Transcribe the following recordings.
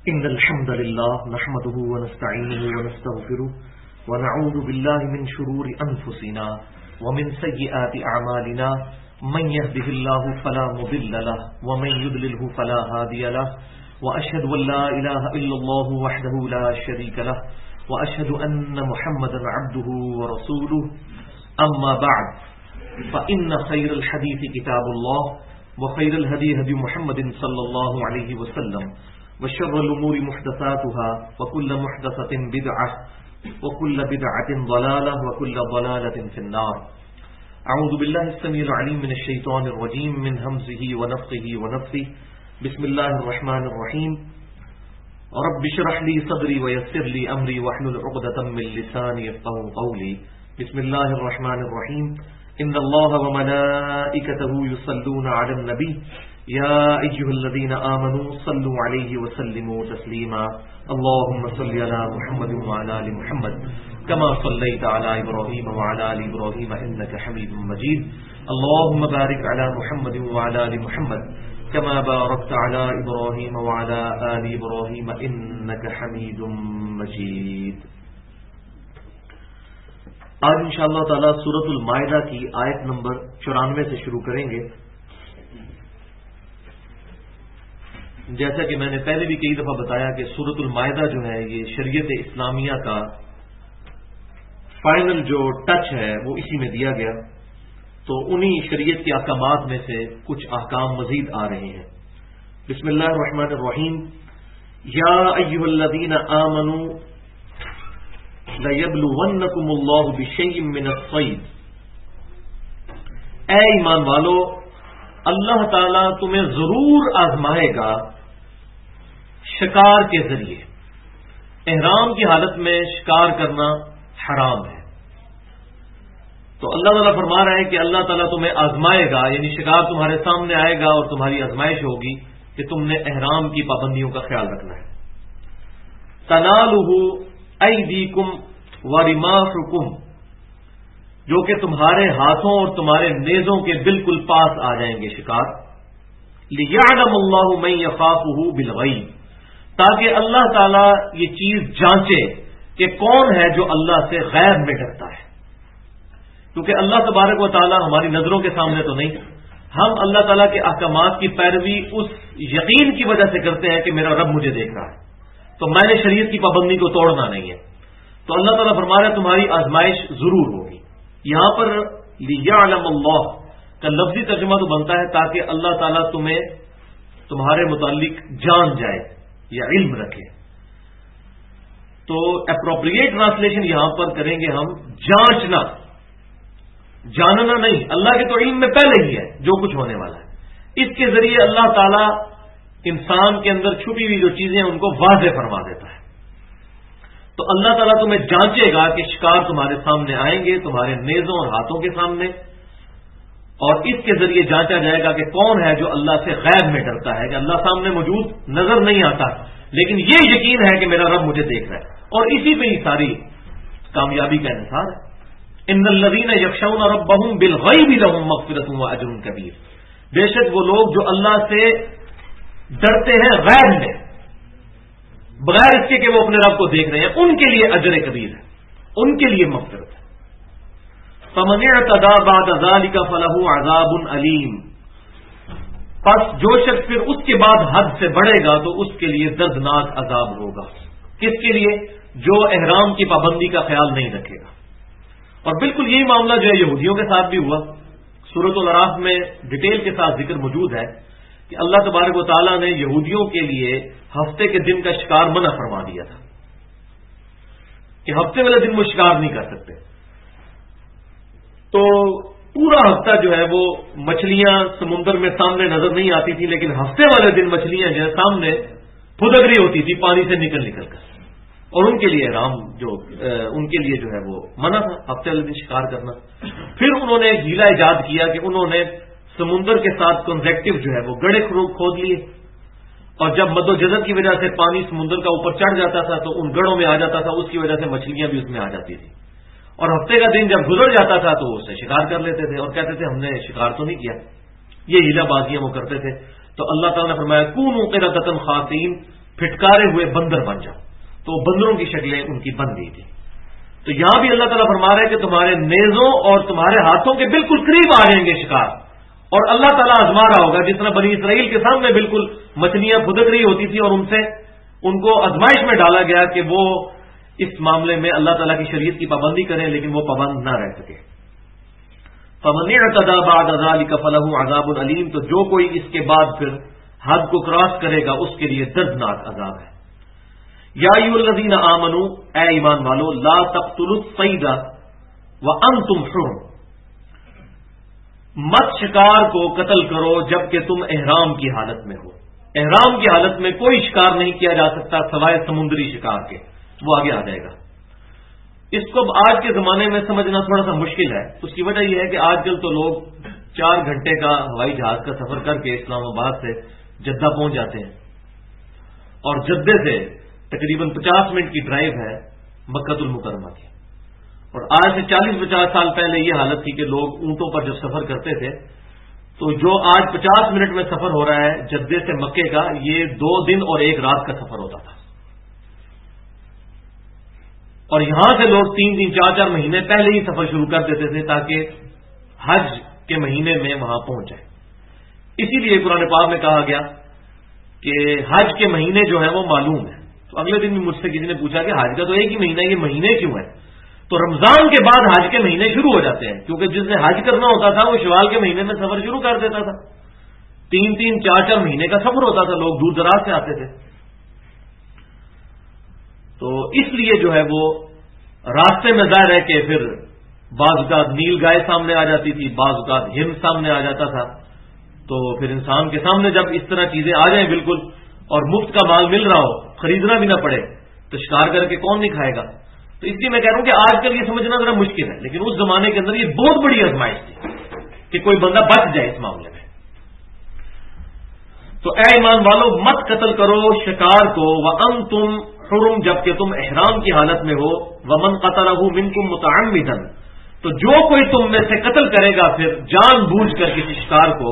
إن الحمد لله نحمده ونستعينه ونستغفره ونعوذ بالله من شرور أنفسنا ومن سيئات أعمالنا من يهده الله فلا مضل له ومن يضلله فلا هادي له وأشهد أن لا إله إلا الله وحده لا شريك له وأشهد أن محمدا عبده ورسوله أما بعد فإن خير الحديث كتاب الله وخير الهدي هدي محمد صلى الله عليه وسلم وشر الأمور محدثاتها وكل محدثة بدعة وكل بدعة ضلالة وكل ضلالة في النار. أعوذ بالله السميع العليم من الشيطان الرجيم من همزه ونفخه ونفثه. بسم الله الرحمن الرحيم. رب اشرح لي صدري ويسر لي أمري واحلل عقدة من لساني يفقهوا قولي. بسم الله الرحمن الرحيم. إن الله وملائكته يصلون على النبي يا أيها الذين آمنوا صلوا عليه وسلموا تسليما. اللهم صل على محمد وعلى آل محمد كما صليت على إبراهيم وعلى آل إبراهيم إنك حميد مجيد. اللهم بارك على محمد وعلى آل محمد كما باركت على إبراهيم وعلى آل إبراهيم إنك حميد مجيد. آج انشاءاللہ تعالی سورۃ المائدہ کی آیت نمبر 94 سے شروع کریں گے. جیسا کہ میں نے پہلے بھی کئی دفعہ بتایا کہ سورۃ المائدہ جو ہے یہ شریعت اسلامیہ کا فائنل جو ٹچ ہے وہ اسی میں دیا گیا. تو انہی شریعت کے احکامات میں سے کچھ احکام مزید آ رہے ہیں. بسم اللہ الرحمن الرحیم. یا ایھا الذین آمنوا لَيَبْلُوَنَّكُمُ اللَّهُ بِشَيْءٍ مِّنَ الصَّيْدِ. اے ایمان والو، اللہ تعالیٰ تمہیں ضرور آزمائے گا شکار کے ذریعے. احرام کی حالت میں شکار کرنا حرام ہے. تو اللہ تعالیٰ فرما رہا ہے کہ اللہ تعالیٰ تمہیں آزمائے گا، یعنی شکار تمہارے سامنے آئے گا اور تمہاری آزمائش ہوگی کہ تم نے احرام کی پابندیوں کا خیال رکھنا ہے. تَنَالُهُ ایدیکم ورماحکم، جو کہ تمہارے ہاتھوں اور تمہارے نیزوں کے بالکل پاس آ جائیں گے شکار. لیعلم اللہ من یخافہ بالغیب، تاکہ اللہ تعالی یہ چیز جانچے کہ کون ہے جو اللہ سے غیب میں ڈرتا ہے. کیونکہ اللہ تبارک و تعالی ہماری نظروں کے سامنے تو نہیں، ہم اللہ تعالی کے احکامات کی پیروی اس یقین کی وجہ سے کرتے ہیں کہ میرا رب مجھے دیکھ رہا ہے، تو میں نے شریعت کی پابندی کو توڑنا نہیں ہے. تو اللہ تعالیٰ فرما رہا ہے تمہاری آزمائش ضرور ہوگی. یہاں پر لیعلم اللہ کا لفظی ترجمہ تو بنتا ہے تاکہ اللہ تعالیٰ تمہیں تمہارے متعلق جان جائے یا علم رکھے. تو اپروپریٹ ٹرانسلیشن یہاں پر کریں گے ہم جانچنا، جاننا نہیں. اللہ کے تو علم میں پہلے ہی ہے جو کچھ ہونے والا ہے. اس کے ذریعے اللہ تعالیٰ انسان کے اندر چھپی ہوئی جو چیزیں ہیں ان کو واضح فرما دیتا ہے. تو اللہ تعالیٰ تمہیں جانچے گا کہ شکار تمہارے سامنے آئیں گے، تمہارے نیزوں اور ہاتھوں کے سامنے، اور اس کے ذریعے جانچا جائے گا کہ کون ہے جو اللہ سے غیب میں ڈرتا ہے، کہ اللہ سامنے موجود نظر نہیں آتا لیکن یہ یقین ہے کہ میرا رب مجھے دیکھ رہا ہے. اور اسی پہ ہی ساری کامیابی کا انحصار ہے. ان الذین یخشون ربهم بالغیب لهم مغفرۃ واجر کبیر. بے شک وہ لوگ جو اللہ سے ڈرتے ہیں غیب میں، بغیر اس کے کہ وہ اپنے رب کو دیکھ رہے ہیں، ان کے لیے اجر کبیر ہے، ان کے لیے مغفرت ہے. فمن اعتدى بعد ذلك فله عذاب علیم. پس جو شخص پھر اس کے بعد حد سے بڑھے گا تو اس کے لیے دردناک عذاب ہوگا. کس کے لیے؟ جو احرام کی پابندی کا خیال نہیں رکھے گا. اور بالکل یہی معاملہ جو ہے یہودیوں کے ساتھ بھی ہوا. سورۃ الاعراف میں ڈیٹیل کے ساتھ ذکر موجود ہے کہ اللہ تبارک و تعالیٰ نے یہودیوں کے لیے ہفتے کے دن کا شکار منع فرما دیا تھا کہ ہفتے والے دن وہ شکار نہیں کر سکتے. تو پورا ہفتہ جو ہے وہ مچھلیاں سمندر میں سامنے نظر نہیں آتی تھی، لیکن ہفتے والے دن مچھلیاں جو ہے سامنے پھدگری ہوتی تھی پانی سے نکل نکل کر. اور ان کے لیے احرام ان کے لیے جو ہے وہ منع تھا ہفتے والے دن شکار کرنا. پھر انہوں نے ایک ہیلا ایجاد کیا کہ انہوں نے سمندر کے ساتھ کنزیکٹو جو ہے وہ گڑھے کھود لیے، اور جب مد و جزر کی وجہ سے پانی سمندر کا اوپر چڑھ جاتا تھا تو ان گڑھوں میں آ جاتا تھا، اس کی وجہ سے مچھلیاں بھی اس میں آ جاتی تھی. اور ہفتے کا دن جب گزر جاتا تھا تو اس سے شکار کر لیتے تھے اور کہتے تھے ہم نے شکار تو نہیں کیا. یہ ہیلا بازیاں وہ کرتے تھے. تو اللہ تعالیٰ نے فرمایا کونوا قردۃ خاسئین، پھٹکارے ہوئے بندر بن جاؤ، تو بندروں کی شکلیں ان کی بن گئی تھی۔ تو یہاں بھی اللہ تعالیٰ فرما رہے ہیں کہ تمہارے نیزوں اور تمہارے ہاتھوں کے بالکل قریب آ جائیں گے شکار، اور اللہ تعالیٰ آزما رہا ہوگا، جس طرح بنی اسرائیل کے سامنے بالکل مچھلیاں پھدک رہی ہوتی تھی اور ان کو آزمائش میں ڈالا گیا کہ وہ اس معاملے میں اللہ تعالیٰ کی شریعت کی پابندی کریں، لیکن وہ پابند نہ رہ سکے۔ فَمَنِ اعْتَدَىٰ بَعْدَ ذَٰلِكَ فَلَهُ عَذَابٌ أَلِيمٌ، تو جو کوئی اس کے بعد پھر حد کو کراس کرے گا اس کے لیے دردناک عذاب ہے۔ یا ایھا الذین آمنوا، اے ایمان والو، لا تقتلوا الصید وانتم حرم، مت شکار کو قتل کرو جبکہ تم احرام کی حالت میں ہو۔ احرام کی حالت میں کوئی شکار نہیں کیا جا سکتا سوائے سمندری شکار کے، وہ آگے آ جائے گا۔ اس کو آج کے زمانے میں سمجھنا تھوڑا سا مشکل ہے۔ اس کی وجہ یہ ہے کہ آج کل تو لوگ 4 گھنٹے کا ہوائی جہاز کا سفر کر کے اسلام آباد سے جدہ پہنچ جاتے ہیں، اور جدے سے تقریباً 50 منٹ کی ڈرائیو ہے مکہ المکرمہ کی۔ اور آج سے 40-50 سال پہلے یہ حالت تھی کہ لوگ اونٹوں پر جب سفر کرتے تھے تو جو آج 50 منٹ میں سفر ہو رہا ہے جدے سے مکے کا، یہ 2 دن اور 1 رات کا سفر ہوتا تھا۔ اور یہاں سے لوگ 3-3 4-4 مہینے پہلے ہی سفر شروع کر دیتے تھے تاکہ حج کے مہینے میں وہاں پہنچ جائے۔ اسی لیے قرآن پاک میں کہا گیا کہ حج کے مہینے جو ہیں وہ معلوم ہیں۔ تو اگلے دن بھی مجھ سے کسی نے پوچھا کہ حج کا تو ایک ہی مہینہ، یہ مہینے کیوں ہیں؟ تو رمضان کے بعد حج کے مہینے شروع ہو جاتے ہیں، کیونکہ جس نے حج کرنا ہوتا تھا وہ شوال کے مہینے میں سفر شروع کر دیتا تھا۔ 3-3 4-4 مہینے کا سفر ہوتا تھا، لوگ دور دراز سے آتے تھے۔ تو اس لیے جو ہے وہ راستے میں ظاہر ہے کہ پھر بعض اوقات نیل گائے سامنے آ جاتی تھی، بعض اوقات ہرن سامنے آ جاتا تھا، تو پھر انسان کے سامنے جب اس طرح چیزیں آ جائیں بالکل اور مفت کا مال مل رہا ہو، خریدنا بھی نہ پڑے، تو شکار کر کے کون نہیں کھائے گا؟ تو اس لیے میں کہہ رہا ہوں کہ آج کل یہ سمجھنا ذرا مشکل ہے، لیکن اس زمانے کے اندر یہ بہت بڑی آزمائش تھی کہ کوئی بندہ بچ جائے اس معاملے میں۔ تو اے ایمان والو، مت قتل کرو شکار کو وانتم حرم، جبکہ تم احرام کی حالت میں ہو۔ ومن قتلہ منکم متعمدا، تو جو کوئی تم میں سے قتل کرے گا پھر جان بوجھ کر کسی شکار کو،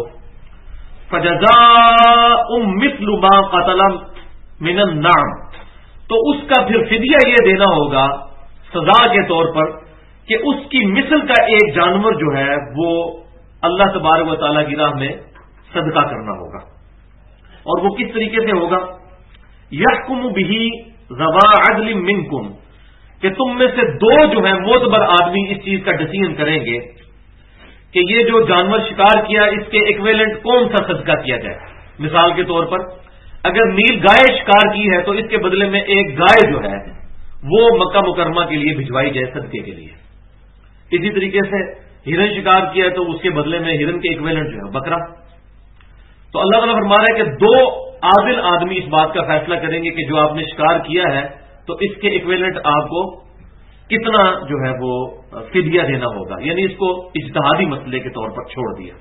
فجزاء مثل ما قتل من النعم، تو اس کا پھر فدیہ یہ دینا ہوگا سزا کے طور پر کہ اس کی مثل کا ایک جانور جو ہے وہ اللہ تبارک و تعالیٰ کی راہ میں صدقہ کرنا ہوگا۔ اور وہ کس طریقے سے ہوگا؟ یحکم بہ ذوا عدل منکم، کہ تم میں سے 2 جو ہیں معتبر آدمی اس چیز کا ڈسیژن کریں گے کہ یہ جو جانور شکار کیا اس کے ایکویلنٹ کون سا صدقہ کیا جائے۔ مثال کے طور پر اگر نیل گائے شکار کی ہے تو اس کے بدلے میں ایک گائے جو ہے وہ مکہ مکرمہ کے لیے بھجوائی جائے صدقے کے لیے۔ اسی طریقے سے ہرن شکار کیا ہے تو اس کے بدلے میں ہرن کے ایکویلنٹ جو ہے بکرا۔ تو اللہ تعالیٰ فرما رہا ہے کہ 2 عادل آدمی اس بات کا فیصلہ کریں گے کہ جو آپ نے شکار کیا ہے تو اس کے ایکویلنٹ آپ کو کتنا جو ہے وہ فدیہ دینا ہوگا، یعنی اس کو اجتہادی مسئلے کے طور پر چھوڑ دیا۔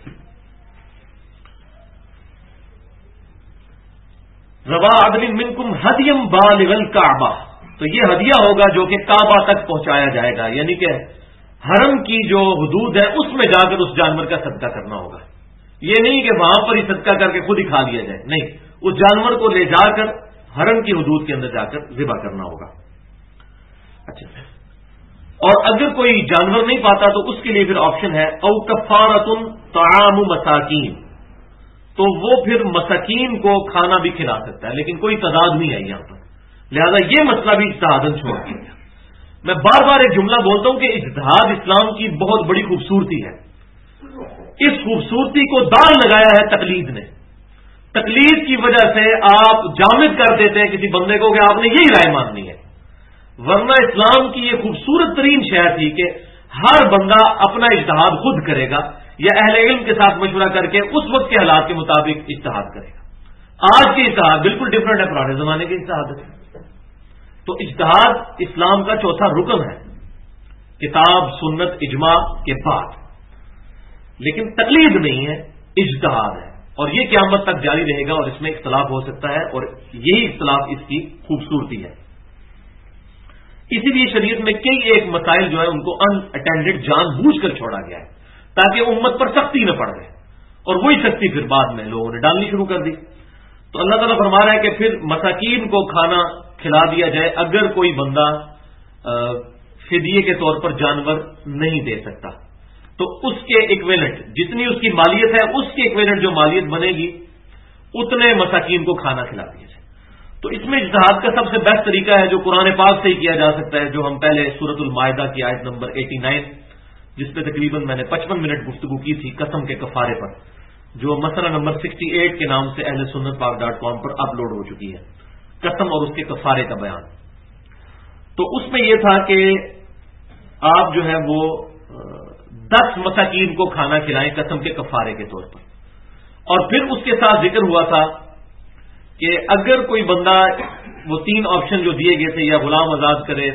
ذوا عدل منکم ہدی بالغ الکعبہ، تو یہ ہدیہ ہوگا جو کہ کعبہ تک پہنچایا جائے گا، یعنی کہ حرم کی جو حدود ہے اس میں جا کر اس جانور کا صدقہ کرنا ہوگا۔ یہ نہیں کہ وہاں پر ہی صدقہ کر کے خود ہی کھا لیا جائے، نہیں، اس جانور کو لے جا کر حرم کی حدود کے اندر جا کر ذبح کرنا ہوگا۔ اچھا، اور اگر کوئی جانور نہیں پاتا تو اس کے لیے پھر آپشن ہے او کفارۃ طعام مساکین، تو وہ پھر مساکین کو کھانا بھی کھلا سکتا ہے، لیکن کوئی تعداد نہیں آئی یہاں پر، لہذا یہ مسئلہ بھی اجتہاداً چھوڑ دیا۔ میں بار بار ایک جملہ بولتا ہوں کہ اجتہاد اسلام کی بہت بڑی خوبصورتی ہے، اس خوبصورتی کو داغ لگایا ہے تقلید نے۔ تقلید کی وجہ سے آپ جامد کر دیتے ہیں کسی بندے کو کہ آپ نے یہی رائے ماننی ہے، ورنہ اسلام کی یہ خوبصورت ترین شے تھی کہ ہر بندہ اپنا اجتہاد خود کرے گا یا اہل علم کے ساتھ مشورہ کر کے اس وقت کے حالات کے مطابق اجتہاد کرے گا۔ آج کے اجتہاد بالکل ڈفرنٹ ہے پرانے زمانے کے اجتہاد سے۔ تو اجتہاد اسلام کا چوتھا رکن ہے، کتاب سنت اجماع کے بعد، لیکن تقلید نہیں ہے، اجتہاد ہے، اور یہ قیامت تک جاری رہے گا اور اس میں اختلاف ہو سکتا ہے، اور یہی اختلاف اس کی خوبصورتی ہے۔ اسی لیے شریعت میں کئی ایک مسائل جو ہے ان کو ان اٹینڈڈ جان بوجھ کر چھوڑا گیا ہے تاکہ امت پر سختی نہ پڑ رہے، اور وہی سختی پھر بعد میں لوگوں نے ڈالنی شروع کر دی۔ تو اللہ تعالیٰ فرما رہا ہے کہ پھر مساکین کو کھانا کھلا دیا جائے اگر کوئی بندہ فدیے کے طور پر جانور نہیں دے سکتا، تو اس کے ایکویلنٹ جتنی اس کی مالیت ہے اس کے ایکویلنٹ جو مالیت بنے گی اتنے مساکین کو کھانا کھلا دیا جائے۔ تو اس میں اجتہاد کا سب سے بیسٹ طریقہ ہے جو قرآن پاک سے ہی کیا جا سکتا ہے، جو ہم پہلے سورۃ المائدہ کی آیت نمبر 89 جس پہ تقریباً میں نے 55 منٹ گفتگو کی تھی قسم کے کفارے پر، جو مسئلہ نمبر 68 کے نام سے اہل سنت پاک.com پر اپلوڈ ہو چکی ہے، قسم اور اس کے کفارے کا بیان۔ تو اس میں یہ تھا کہ آپ جو ہے وہ 10 مساکین کو کھانا کھلائیں قسم کے کفارے کے طور پر، اور پھر اس کے ساتھ ذکر ہوا تھا کہ اگر کوئی بندہ وہ 3 آپشن جو دیے گئے تھے، یا غلام آزاد کرے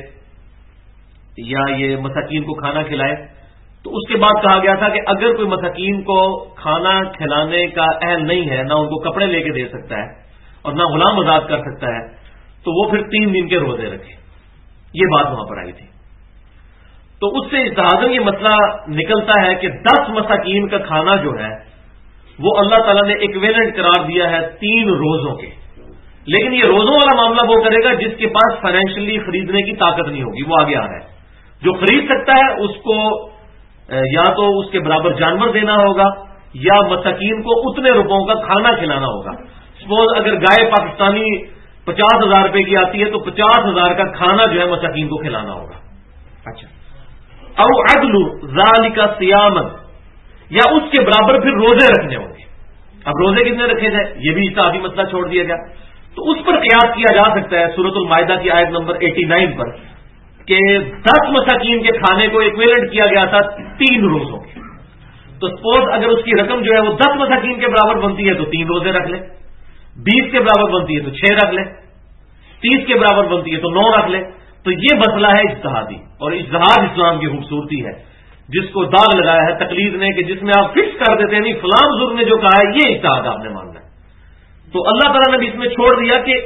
یا یہ مساکین کو کھانا کھلائے، تو اس کے بعد کہا گیا تھا کہ اگر کوئی مساکین کو کھانا کھلانے کا اہل نہیں ہے، نہ ان کو کپڑے لے کے دے سکتا ہے اور نہ غلام آزاد کر سکتا ہے، تو وہ پھر 3 دن کے روزے رکھے۔ یہ بات وہاں پر آئی تھی۔ تو اس سے اجتہاداً یہ مسئلہ نکلتا ہے کہ 10 مساکین کا کھانا جو ہے وہ اللہ تعالیٰ نے ایکویلنٹ قرار دیا ہے 3 روزوں کے، لیکن یہ روزوں والا معاملہ وہ کرے گا جس کے پاس فائنینشلی خریدنے کی طاقت نہیں ہوگی، وہ آگے آ رہا ہے۔ جو خرید سکتا ہے اس کو یا تو اس کے برابر جانور دینا ہوگا یا مساکین کو اتنے روپوں کا کھانا کھلانا ہوگا۔ سپوز اگر گائے پاکستانی 50,000 روپے کی آتی ہے تو 50,000 کا کھانا جو ہے مساکین کو کھلانا ہوگا۔ اچھا، او عدل ذالک صیاما، یا اس کے برابر پھر روزے رکھنے ہوں گے۔ اب روزے کتنے رکھے جائیں یہ بھی اجتہادی مسئلہ چھوڑ دیا گیا۔ تو اس پر قیاس کیا جا سکتا ہے سورۃ المائدہ کی آیت نمبر 89 پر کہ 10 مساکین کے کھانے کو ایکویلنٹ کیا گیا تھا 3 روزوں کے۔ تو سپوز اگر اس کی رقم جو ہے وہ 10 مساکین کے برابر بنتی ہے تو 3 روزے رکھ لے، 20 کے برابر بنتی ہے تو 6 رکھ لے، 30 کے برابر بنتی ہے تو 9 رکھ لے۔ تو یہ مسئلہ ہے اجتہادی، اور اجتہاد اسلام کی خوبصورتی ہے جس کو داغ لگایا ہے تقلید نے، کہ جس میں آپ فکس کر دیتے ہیں نہیں فلاں بزرگ نے جو کہا ہے یہ اجتہاد آپ نے ماننا ہے۔ تو اللہ تعالیٰ نے بھی اس میں چھوڑ دیا کہ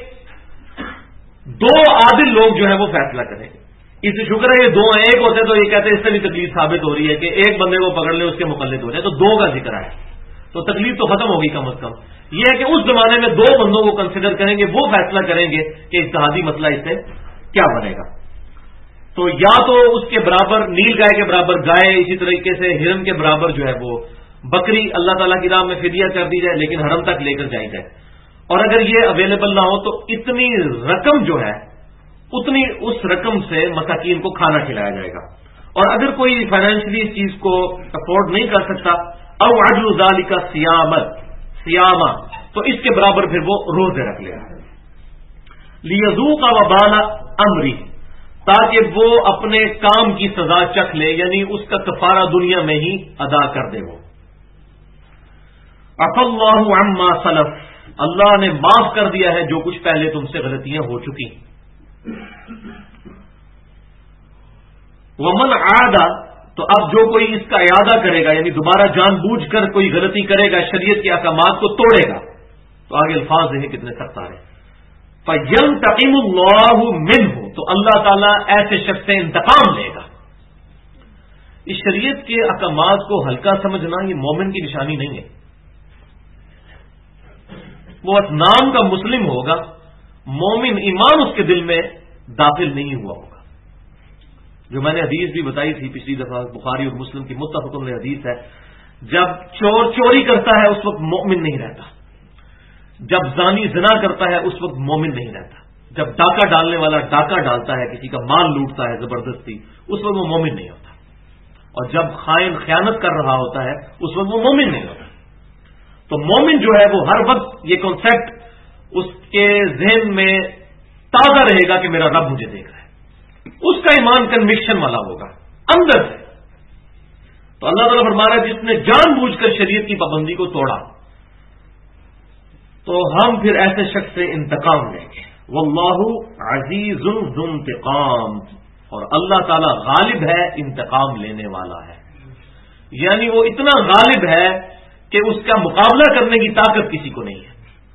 2 عادل لوگ جو ہے وہ فیصلہ کریں۔ اس سے شکر ہے یہ 2 ہیں، ایک ہوتے تو یہ کہتے ہیں اس سے بھی تکلیف ثابت ہو رہی ہے کہ ایک بندے کو پکڑ لے اس کے مقلد ہو جائے، تو 2 کا ذکر ہے تو تکلیف تو ختم ہوگی کم از کم۔ یہ ہے کہ اس زمانے میں 2 بندوں کو کنسیڈر کریں گے، وہ فیصلہ کریں گے کہ اجتہادی مسئلہ اس سے کیا بنے گا۔ تو یا تو اس کے برابر نیل گائے کے برابر گائے، اسی طریقے سے ہرن کے برابر جو ہے وہ بکری اللہ تعالیٰ کی راہ میں فدیہ کر دی جائے، لیکن حرم تک لے کر جائی جائے، اور اگر یہ اویلیبل نہ ہو تو اتنی رقم جو ہے اتنی اس رقم سے مساکین کو کھانا کھلایا جائے گا۔ اور اگر کوئی فائنینشلی اس چیز کو افورڈ نہیں کر سکتا، او عدل ذالک صیاما، تو اس کے برابر پھر وہ روزے رکھ لے گا، لیذوق وبال امری، تاکہ وہ اپنے کام کی سزا چکھ لے، یعنی اس کا کفارہ دنیا میں ہی ادا کر دے۔ وہ عفا اللہ عما سلف، اللہ نے معاف کر دیا ہے جو کچھ پہلے تم سے غلطیاں ہو چکی۔ ومن عاد، تو اب جو کوئی اس کا اعادہ کرے گا، یعنی دوبارہ جان بوجھ کر کوئی غلطی کرے گا، شریعت کے احکامات کو توڑے گا، تو آگے الفاظ ہیں کتنے سخت آ رہے ہیں، فَيَنْتَقِمُ اللَّهُ مِنْهُ، تو اللہ تعالیٰ ایسے شخص سے انتقام لے گا۔ اس شریعت کے احکامات کو ہلکا سمجھنا یہ مومن کی نشانی نہیں ہے۔ وہ بس نام کا مسلم ہوگا، مومن ایمان اس کے دل میں داخل نہیں ہوا ہوگا۔ جو میں نے حدیث بھی بتائی تھی پچھلی دفعہ، بخاری اور مسلم کی متفق علیہ حدیث ہے، جب چور چوری کرتا ہے اس وقت مومن نہیں رہتا، جب زانی زنا کرتا ہے اس وقت مومن نہیں رہتا، جب ڈاکہ ڈالنے والا ڈاکہ ڈالتا ہے، کسی کا مال لوٹتا ہے زبردستی، اس وقت وہ مومن نہیں ہوتا، اور جب خائن خیانت کر رہا ہوتا ہے اس وقت وہ مومن نہیں ہوتا۔ تو مومن جو ہے وہ ہر وقت یہ کانسیپٹ اس کے ذہن میں تازہ رہے گا کہ میرا رب مجھے دیکھ رہا ہے، اس کا ایمان کنوکشن والا ہوگا اندر سے۔ تو اللہ تعالیٰ فرما رہا ہے جس نے جان بوجھ کر شریعت کی پابندی کو توڑا تو ہم پھر ایسے شخص سے انتقام لیں گے۔ واللہ عزیز ذو انتقام، اور اللہ تعالیٰ غالب ہے، انتقام لینے والا ہے، یعنی وہ اتنا غالب ہے کہ اس کا مقابلہ کرنے کی طاقت کسی کو نہیں ہے۔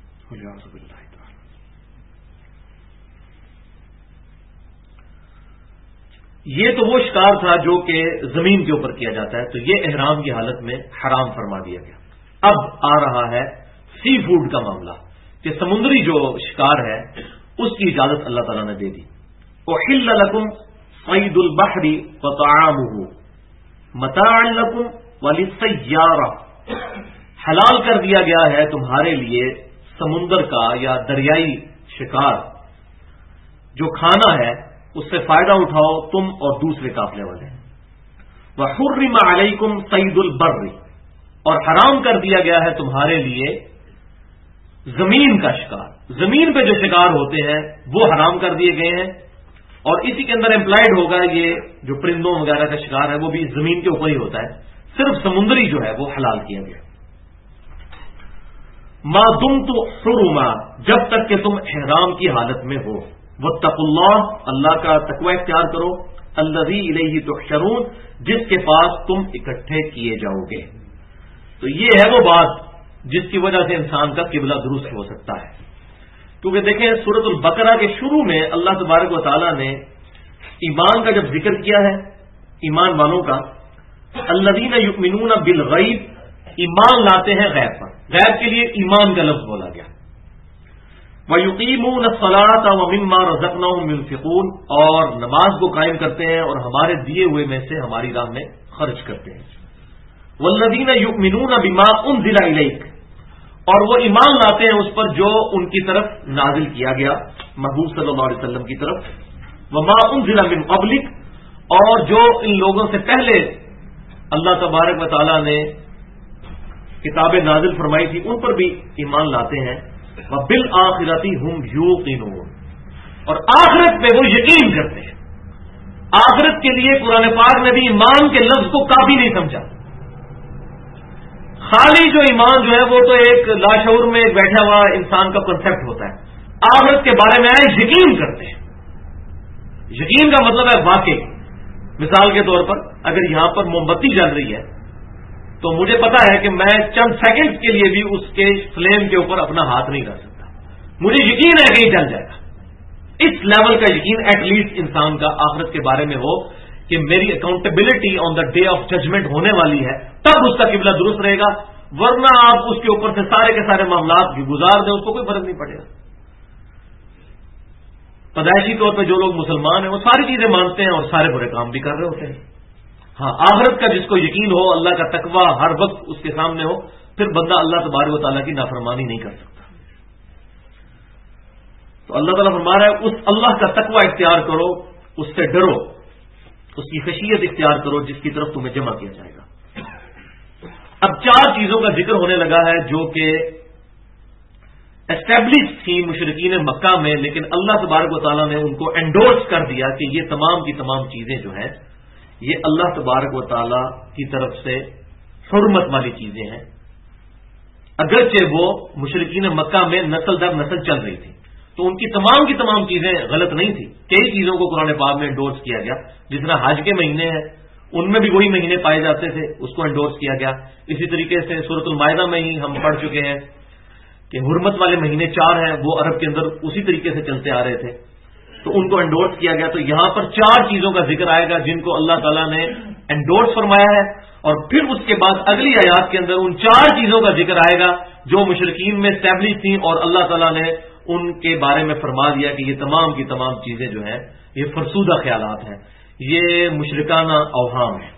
یہ تو وہ شکار تھا جو کہ زمین کے اوپر کیا جاتا ہے، تو یہ احرام کی حالت میں حرام فرما دیا گیا۔ اب آ رہا ہے سی فوڈ کا معاملہ کہ سمندری جو شکار ہے اس کی اجازت اللہ تعالیٰ نے دے دی. احل لکم صید البحر وطعامہ متاعا لکم وللسیارہ، حلال کر دیا گیا ہے تمہارے لیے سمندر کا یا دریائی شکار، جو کھانا ہے اس سے فائدہ اٹھاؤ تم اور دوسرے قافلے والے. وحرم علیکم صید البر، اور حرام کر دیا گیا ہے تمہارے لیے زمین کا شکار، زمین پہ جو شکار ہوتے ہیں وہ حرام کر دیے گئے ہیں. اور اسی کے اندر امپلائڈ ہوگا یہ جو پرندوں وغیرہ کا شکار ہے وہ بھی زمین کے اوپر ہی ہوتا ہے، صرف سمندری جو ہے وہ حلال کیا گیا. ما دمت حرما، جب تک کہ تم احرام کی حالت میں ہو. واتقوا اللہ، اللہ کا تقوی اختیار کرو. الذی الیہ تحشرون، جس کے پاس تم اکٹھے کیے جاؤ گے. تو یہ ہے وہ بات جس کی وجہ سے انسان کا قبلہ درست ہو سکتا ہے. کیونکہ دیکھیں سورۃ البقرہ کے شروع میں اللہ تبارک و تعالیٰ نے ایمان کا جب ذکر کیا ہے، ایمان والوں کا، الذین یؤمنون بالغیب، ایمان لاتے ہیں غیب پر. غیب کے لیے ایمان کا لفظ بولا گیا. وَيُقِيمُونَ الصَّلَاةَ وَمِمَّا رَزَقْنَاهُمْ يُنْفِقُونَ، اور نماز کو قائم کرتے ہیں اور ہمارے دیے ہوئے میں سے ہماری راہ میں خرچ کرتے ہیں. وَالَّذِينَ يُؤْمِنُونَ بِمَا أُنزِلَ إِلَيْكَ، اور وہ ایمان لاتے ہیں اس پر جو ان کی طرف نازل کیا گیا محبوب صلی اللہ علیہ وسلم کی طرف. وَمَا أُنزِلَ مِنْ قَبْلِكَ، اور جو ان لوگوں سے پہلے اللہ تبارک و تعالیٰ نے کتابیں نازل فرمائی تھی ان پر بھی ایمان لاتے ہیں. وَبِالْآخِرَةِ هُمْ يُوقِنُونَ، اور آخرت پہ وہ یقین کرتے ہیں. آخرت کے لیے قرآن پاک نے بھی ایمان کے لفظ کو کافی نہیں سمجھا. خالی جو ایمان جو ہے وہ تو ایک لاشعور میں بیٹھا ہوا انسان کا کنسپٹ ہوتا ہے. آخرت کے بارے میں یقین کرتے ہیں. یقین کا مطلب ہے واقعی. مثال کے طور پر اگر یہاں پر موم بتی جل رہی ہے تو مجھے پتا ہے کہ میں چند سیکنڈز کے لیے بھی اس کے فلیم کے اوپر اپنا ہاتھ نہیں کر سکتا. مجھے یقین ہے کہ یہ جل جائے گا. اس لیول کا یقین ایٹ لیسٹ انسان کا آخرت کے بارے میں ہو کہ میری accountability on the day of judgment ہونے والی ہے، تب اس کا قبلہ درست رہے گا. ورنہ آپ اس کے اوپر سے سارے کے سارے معاملات بھی گزار دیں، اس کو کوئی فرق نہیں پڑے گا. پیدائشی طور پہ جو لوگ مسلمان ہیں وہ ساری چیزیں مانتے ہیں اور سارے برے کام بھی کر رہے ہوتے ہیں. ہاں، آخرت کا جس کو یقین ہو، اللہ کا تقوی ہر وقت اس کے سامنے ہو، پھر بندہ اللہ تبارک و تعالیٰ کی نافرمانی نہیں کر سکتا. تو اللہ تعالیٰ فرما رہا ہے اس اللہ کا تقوی اختیار کرو، اس سے ڈرو، اس کی خشیت اختیار کرو جس کی طرف تمہیں جمع کیا جائے گا. اب 4 چیزوں کا ذکر ہونے لگا ہے جو کہ اسٹیبلش تھی مشرکین مکہ میں، لیکن اللہ تبارک و تعالیٰ نے ان کو انڈورس کر دیا کہ یہ تمام کی تمام چیزیں جو ہیں یہ اللہ تبارک و تعالیٰ کی طرف سے حرمت والی چیزیں ہیں. اگرچہ وہ مشرکین مکہ میں نسل در نسل چل رہی تھی تو ان کی تمام چیزیں غلط نہیں تھی. کئی چیزوں کو قرآن پاک میں انڈورس کیا گیا، جس طرح حج کے مہینے ہیں ان میں بھی وہی مہینے پائے جاتے تھے، اس کو انڈورس کیا گیا. اسی طریقے سے سورۃ المائدہ میں ہی ہم پڑھ چکے ہیں کہ حرمت والے مہینے 4 ہیں، وہ عرب کے اندر اسی طریقے سے چلتے آ رہے تھے تو ان کو انڈورس کیا گیا. تو یہاں پر 4 چیزوں کا ذکر آئے گا جن کو اللہ تعالیٰ نے انڈورس فرمایا ہے، اور پھر اس کے بعد اگلی آیات کے اندر ان 4 چیزوں کا ذکر آئے گا جو مشرکین میں اسٹیبلش تھیں اور اللہ تعالیٰ نے ان کے بارے میں فرما دیا کہ یہ تمام کی تمام چیزیں جو ہیں یہ فرسودہ خیالات ہیں، یہ مشرکانہ اوہام ہیں.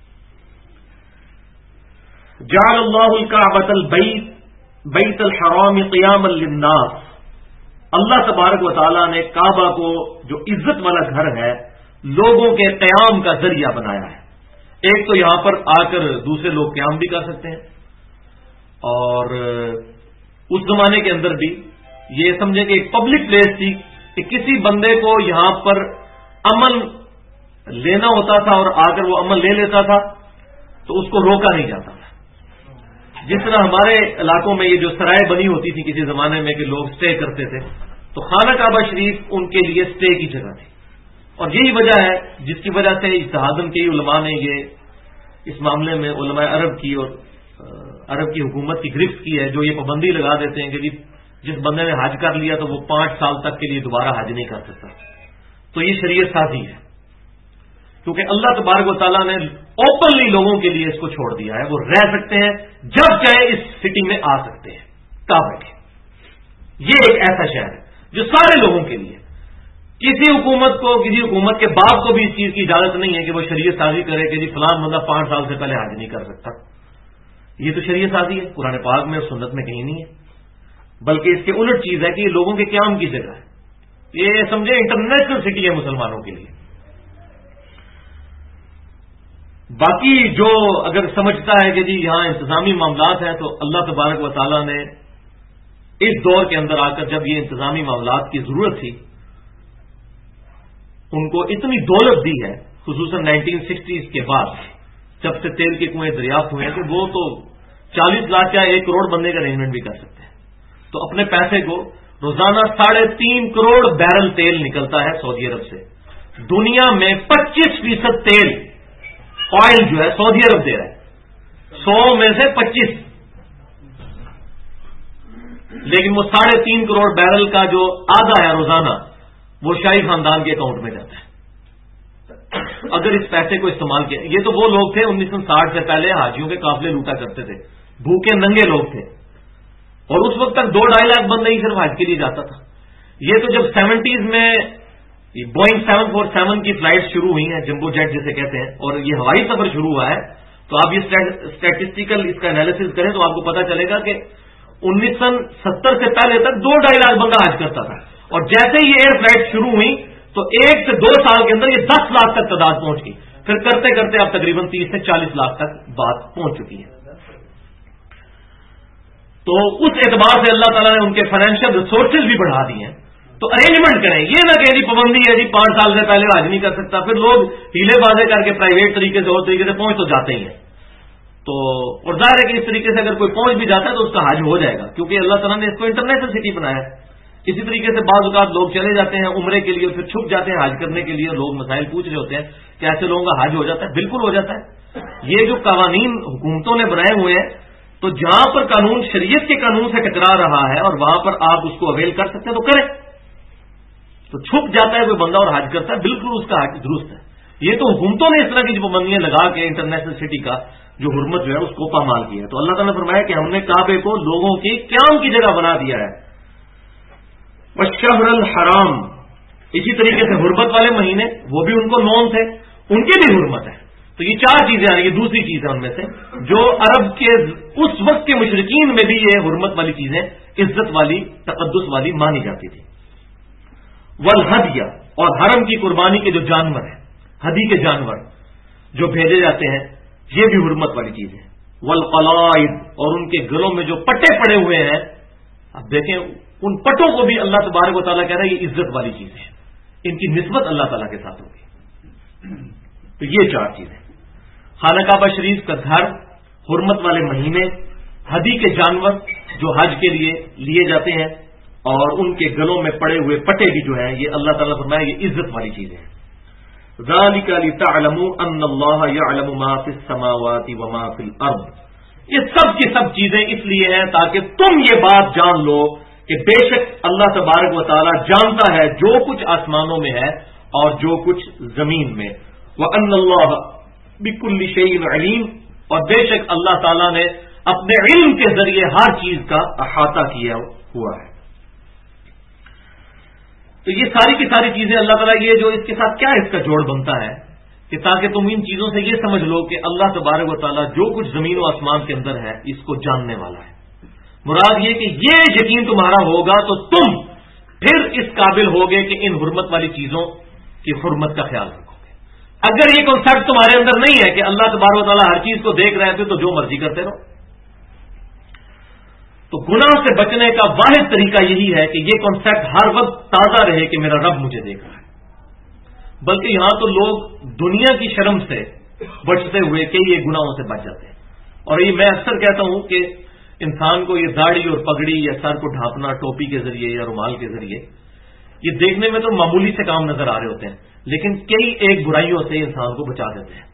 جعل اللہ الکعبۃ بیت الحرام قیاما للناس، اللہ تبارک و تعالیٰ نے کعبہ کو جو عزت والا گھر ہے لوگوں کے قیام کا ذریعہ بنایا ہے. ایک تو یہاں پر آ کر دوسرے لوگ قیام بھی کر سکتے ہیں، اور اس زمانے کے اندر بھی یہ سمجھیں کہ ایک پبلک پلیس تھی کہ کسی بندے کو یہاں پر امن لینا ہوتا تھا اور آ کر وہ امن لے لیتا تھا تو اس کو روکا نہیں جاتا تھا. جس طرح ہمارے علاقوں میں یہ جو سرائے بنی ہوتی تھی کسی زمانے میں کہ لوگ سٹے کرتے تھے، تو خانہ کعبہ شریف ان کے لیے سٹے کی جگہ تھی. اور یہی وجہ ہے جس کی وجہ سے اجتہاداً کئی علماء نے یہ اس معاملے میں علماء عرب کی اور عرب کی حکومت کی گرفت کی ہے، جو یہ پابندی لگا دیتے ہیں کہ جس بندے نے حج کر لیا تو وہ 5 سال تک کے لیے دوبارہ حج نہیں کر سکتا. تو یہ شریعت سازی ہے، کیونکہ اللہ تبارک و تعالیٰ نے اوپنلی لوگوں کے لیے اس کو چھوڑ دیا ہے. وہ رہ سکتے ہیں جب چاہے اس سٹی میں آ سکتے ہیں کعبہ کے. یہ ایک ایسا شہر ہے جو سارے لوگوں کے لیے، کسی حکومت کے باپ کو بھی اس چیز کی اجازت نہیں ہے کہ وہ شریعت سازی کرے کہ جی فلاں بندہ 5 سال سے پہلے حج نہیں کر سکتا. یہ تو شریعت سازی ہے، قرآن پاک میں اور سنت میں کہیں نہیں ہے، بلکہ اس کے الٹ چیز ہے کہ یہ لوگوں کے قیام کی جگہ ہے. یہ سمجھے انٹرنیشنل سٹی ہے مسلمانوں کے لیے. باقی جو اگر سمجھتا ہے کہ جی یہاں انتظامی معاملات ہیں، تو اللہ تبارک و تعالیٰ نے اس دور کے اندر آ کر جب یہ انتظامی معاملات کی ضرورت تھی، ان کو اتنی دولت دی ہے، خصوصاً 1960s کے بعد جب سے تیل کے کنویں دریافت ہوئے ہیں، کہ وہ تو 40 لاکھ یا 1 کروڑ بننے کا ارینجمنٹ بھی کر سکتے ہیں. تو اپنے پیسے کو روزانہ 3.5 کروڑ بیرل تیل نکلتا ہے سعودی عرب سے. دنیا میں 25% تیل آئل جو ہے سعودی عرب دے رہا ہے، 100 میں سے 25. لیکن وہ 3.5 کروڑ بیرل کا جو آدھا ہے روزانہ، وہ شاہی خاندان کے اکاؤنٹ میں جاتا ہے. اگر اس پیسے کو استعمال کیا، یہ تو وہ لوگ تھے 1960 سے پہلے حاجیوں کے قافلے لوٹا کرتے تھے، بھوکے ننگے لوگ تھے، اور اس وقت تک 2-2.5 لاکھ بندہ ہی صرف حج کے لیے جاتا تھا. یہ تو جب 70s میں بوئنگ 747 کی فلائٹ شروع ہوئی ہیں، جمبو جیٹ جسے کہتے ہیں، اور یہ ہوائی سفر شروع ہوا ہے، تو آپ یہ اسٹیٹسٹیکل اس کا انالیسس کریں تو آپ کو پتا چلے گا کہ 1970 سے پہلے تک 2-2.5 لاکھ بندہ حج کرتا تھا، اور جیسے ہی ایئر فلائٹ شروع ہوئی تو 1 سے 2 سال کے اندر یہ 10 لاکھ تک تعداد پہنچ گئی. پھر کرتے کرتے اب تقریباً 30 سے 40 لاکھ تک بات پہنچ چکی ہے. تو اس اعتبار سے اللہ تعالیٰ نے ان کے فائنینشیل ریسورسز بھی بڑھا دیے ہیں. تو ارینجمنٹ کریں، یہ نہ کہ جی پابندی ہے جی 5 سال سے پہلے حج نہیں کر سکتا، پھر لوگ ہیلے بازے کر کے پرائیویٹ طریقے سے اور طریقے سے پہنچ تو جاتے ہی ہیں. تو اور ظاہر ہے کہ اس طریقے سے اگر کوئی پہنچ بھی جاتا ہے تو اس کا حج ہو جائے گا، کیونکہ اللہ تعالیٰ نے اس کو انٹرنیشنل سٹی بنایا ہے. اسی طریقے سے بعض اوقات لوگ چلے جاتے ہیں عمرے کے لیے، پھر چھپ جاتے ہیں حج کرنے کے لیے. لوگ مسائل پوچھ رہے ہوتے ہیں کہ ایسے لوگوں کا حج ہو جاتا ہے. بالکل ہو جاتا ہے. یہ جو قوانین حکومتوں نے بنائے ہوئے ہیں، تو جہاں پر قانون شریعت کے قانون سے ٹکرا رہا ہے اور وہاں پر آپ اس کو اویل کر سکتے ہیں تو کریں. تو چھپ جاتا ہے کوئی بندہ اور حج کرتا ہے، بالکل اس کا حج درست ہے. یہ تو حکومتوں نے اس طرح کی جو پابندیاں لگا کے انٹرنیشنل سٹی کا جو حرمت جو ہے اس کو پامال کیا ہے. تو اللہ تعالیٰ نے فرمایا کہ ہم نے کعبے کو لوگوں کی قیام کی جگہ بنا دیا ہے. والشہر الحرام، اسی طریقے سے حرمت والے مہینے وہ بھی ان کو نون تھے، ان کی بھی حرمت ہے. تو یہ 4 چیزیں آ رہی ہیں. دوسری چیز ہے ان میں سے جو عرب کے اس وقت کے مشرکین میں بھی یہ حرمت والی چیزیں عزت والی تقدس والی مانی جاتی تھی. والہدیہ، اور حرم کی قربانی کے جو جانور ہیں، ہدی کے جانور جو بھیجے جاتے ہیں، یہ بھی حرمت والی چیز ہے. والقلائد، اور ان کے گلوں میں جو پٹے پڑے ہوئے ہیں، اب دیکھیں ان پٹوں کو بھی اللہ تبارک و تعالیٰ کہہ رہا ہے یہ عزت والی چیز ہے، ان کی نسبت اللہ تعالیٰ کے ساتھ ہوگی. تو یہ 4 چیزیں، خانہ کعبہ شریف کا گھر، حرمت والے مہینے، ہدی کے جانور جو حج کے لیے لیے جاتے ہیں، اور ان کے گلوں میں پڑے ہوئے پٹے بھی جو ہیں، یہ اللہ تعالیٰ فرمایا یہ عزت والی چیزیں ہیں. ذَلِكَ لِتَعْلَمُوا أَنَّ اللَّهَ يَعْلَمُ مَا فِي السَّمَاوَاتِ وَمَا فِي الْأَرْضِ، یہ سب کی سب چیزیں اس لیے ہیں تاکہ تم یہ بات جان لو کہ بے شک اللہ تبارک و تعالیٰ جانتا ہے جو کچھ آسمانوں میں ہے اور جو کچھ زمین میں. وَأَنَّ اللَّهَ بِكُلِّ شَيْءٍ عَلِيمٌ، اور بے شک اللہ تعالیٰ نے اپنے علم کے ذریعے ہر چیز کا احاطہ کیا ہوا ہے. تو یہ ساری کی ساری چیزیں اللہ تعالیٰ یہ جو اس کے ساتھ کیا اس کا جوڑ بنتا ہے کہ تاکہ تم ان چیزوں سے یہ سمجھ لو کہ اللہ تبارک و تعالیٰ جو کچھ زمین و آسمان کے اندر ہے اس کو جاننے والا ہے. مراد یہ کہ یہ یقین تمہارا ہوگا تو تم پھر اس قابل ہوگے کہ ان حرمت والی چیزوں کی حرمت کا خیال رکھو گے. اگر یہ کنسیپٹ تمہارے اندر نہیں ہے کہ اللہ تبارک و تعالیٰ ہر چیز کو دیکھ رہے تھے تو جو مرضی کرتے رہو. تو گناہ سے بچنے کا واحد طریقہ یہی ہے کہ یہ کانسیپٹ ہر وقت تازہ رہے کہ میرا رب مجھے دیکھ رہا ہے. بلکہ یہاں تو لوگ دنیا کی شرم سے بچتے ہوئے کہ یہ گناہوں سے بچ جاتے ہیں. اور یہ میں اکثر کہتا ہوں کہ انسان کو یہ داڑھی اور پگڑی یا سر کو ڈھانپنا ٹوپی کے ذریعے یا رومال کے ذریعے یہ دیکھنے میں تو معمولی سے کام نظر آ رہے ہوتے ہیں، لیکن کئی ایک برائیوں سے انسان کو بچا دیتے ہیں.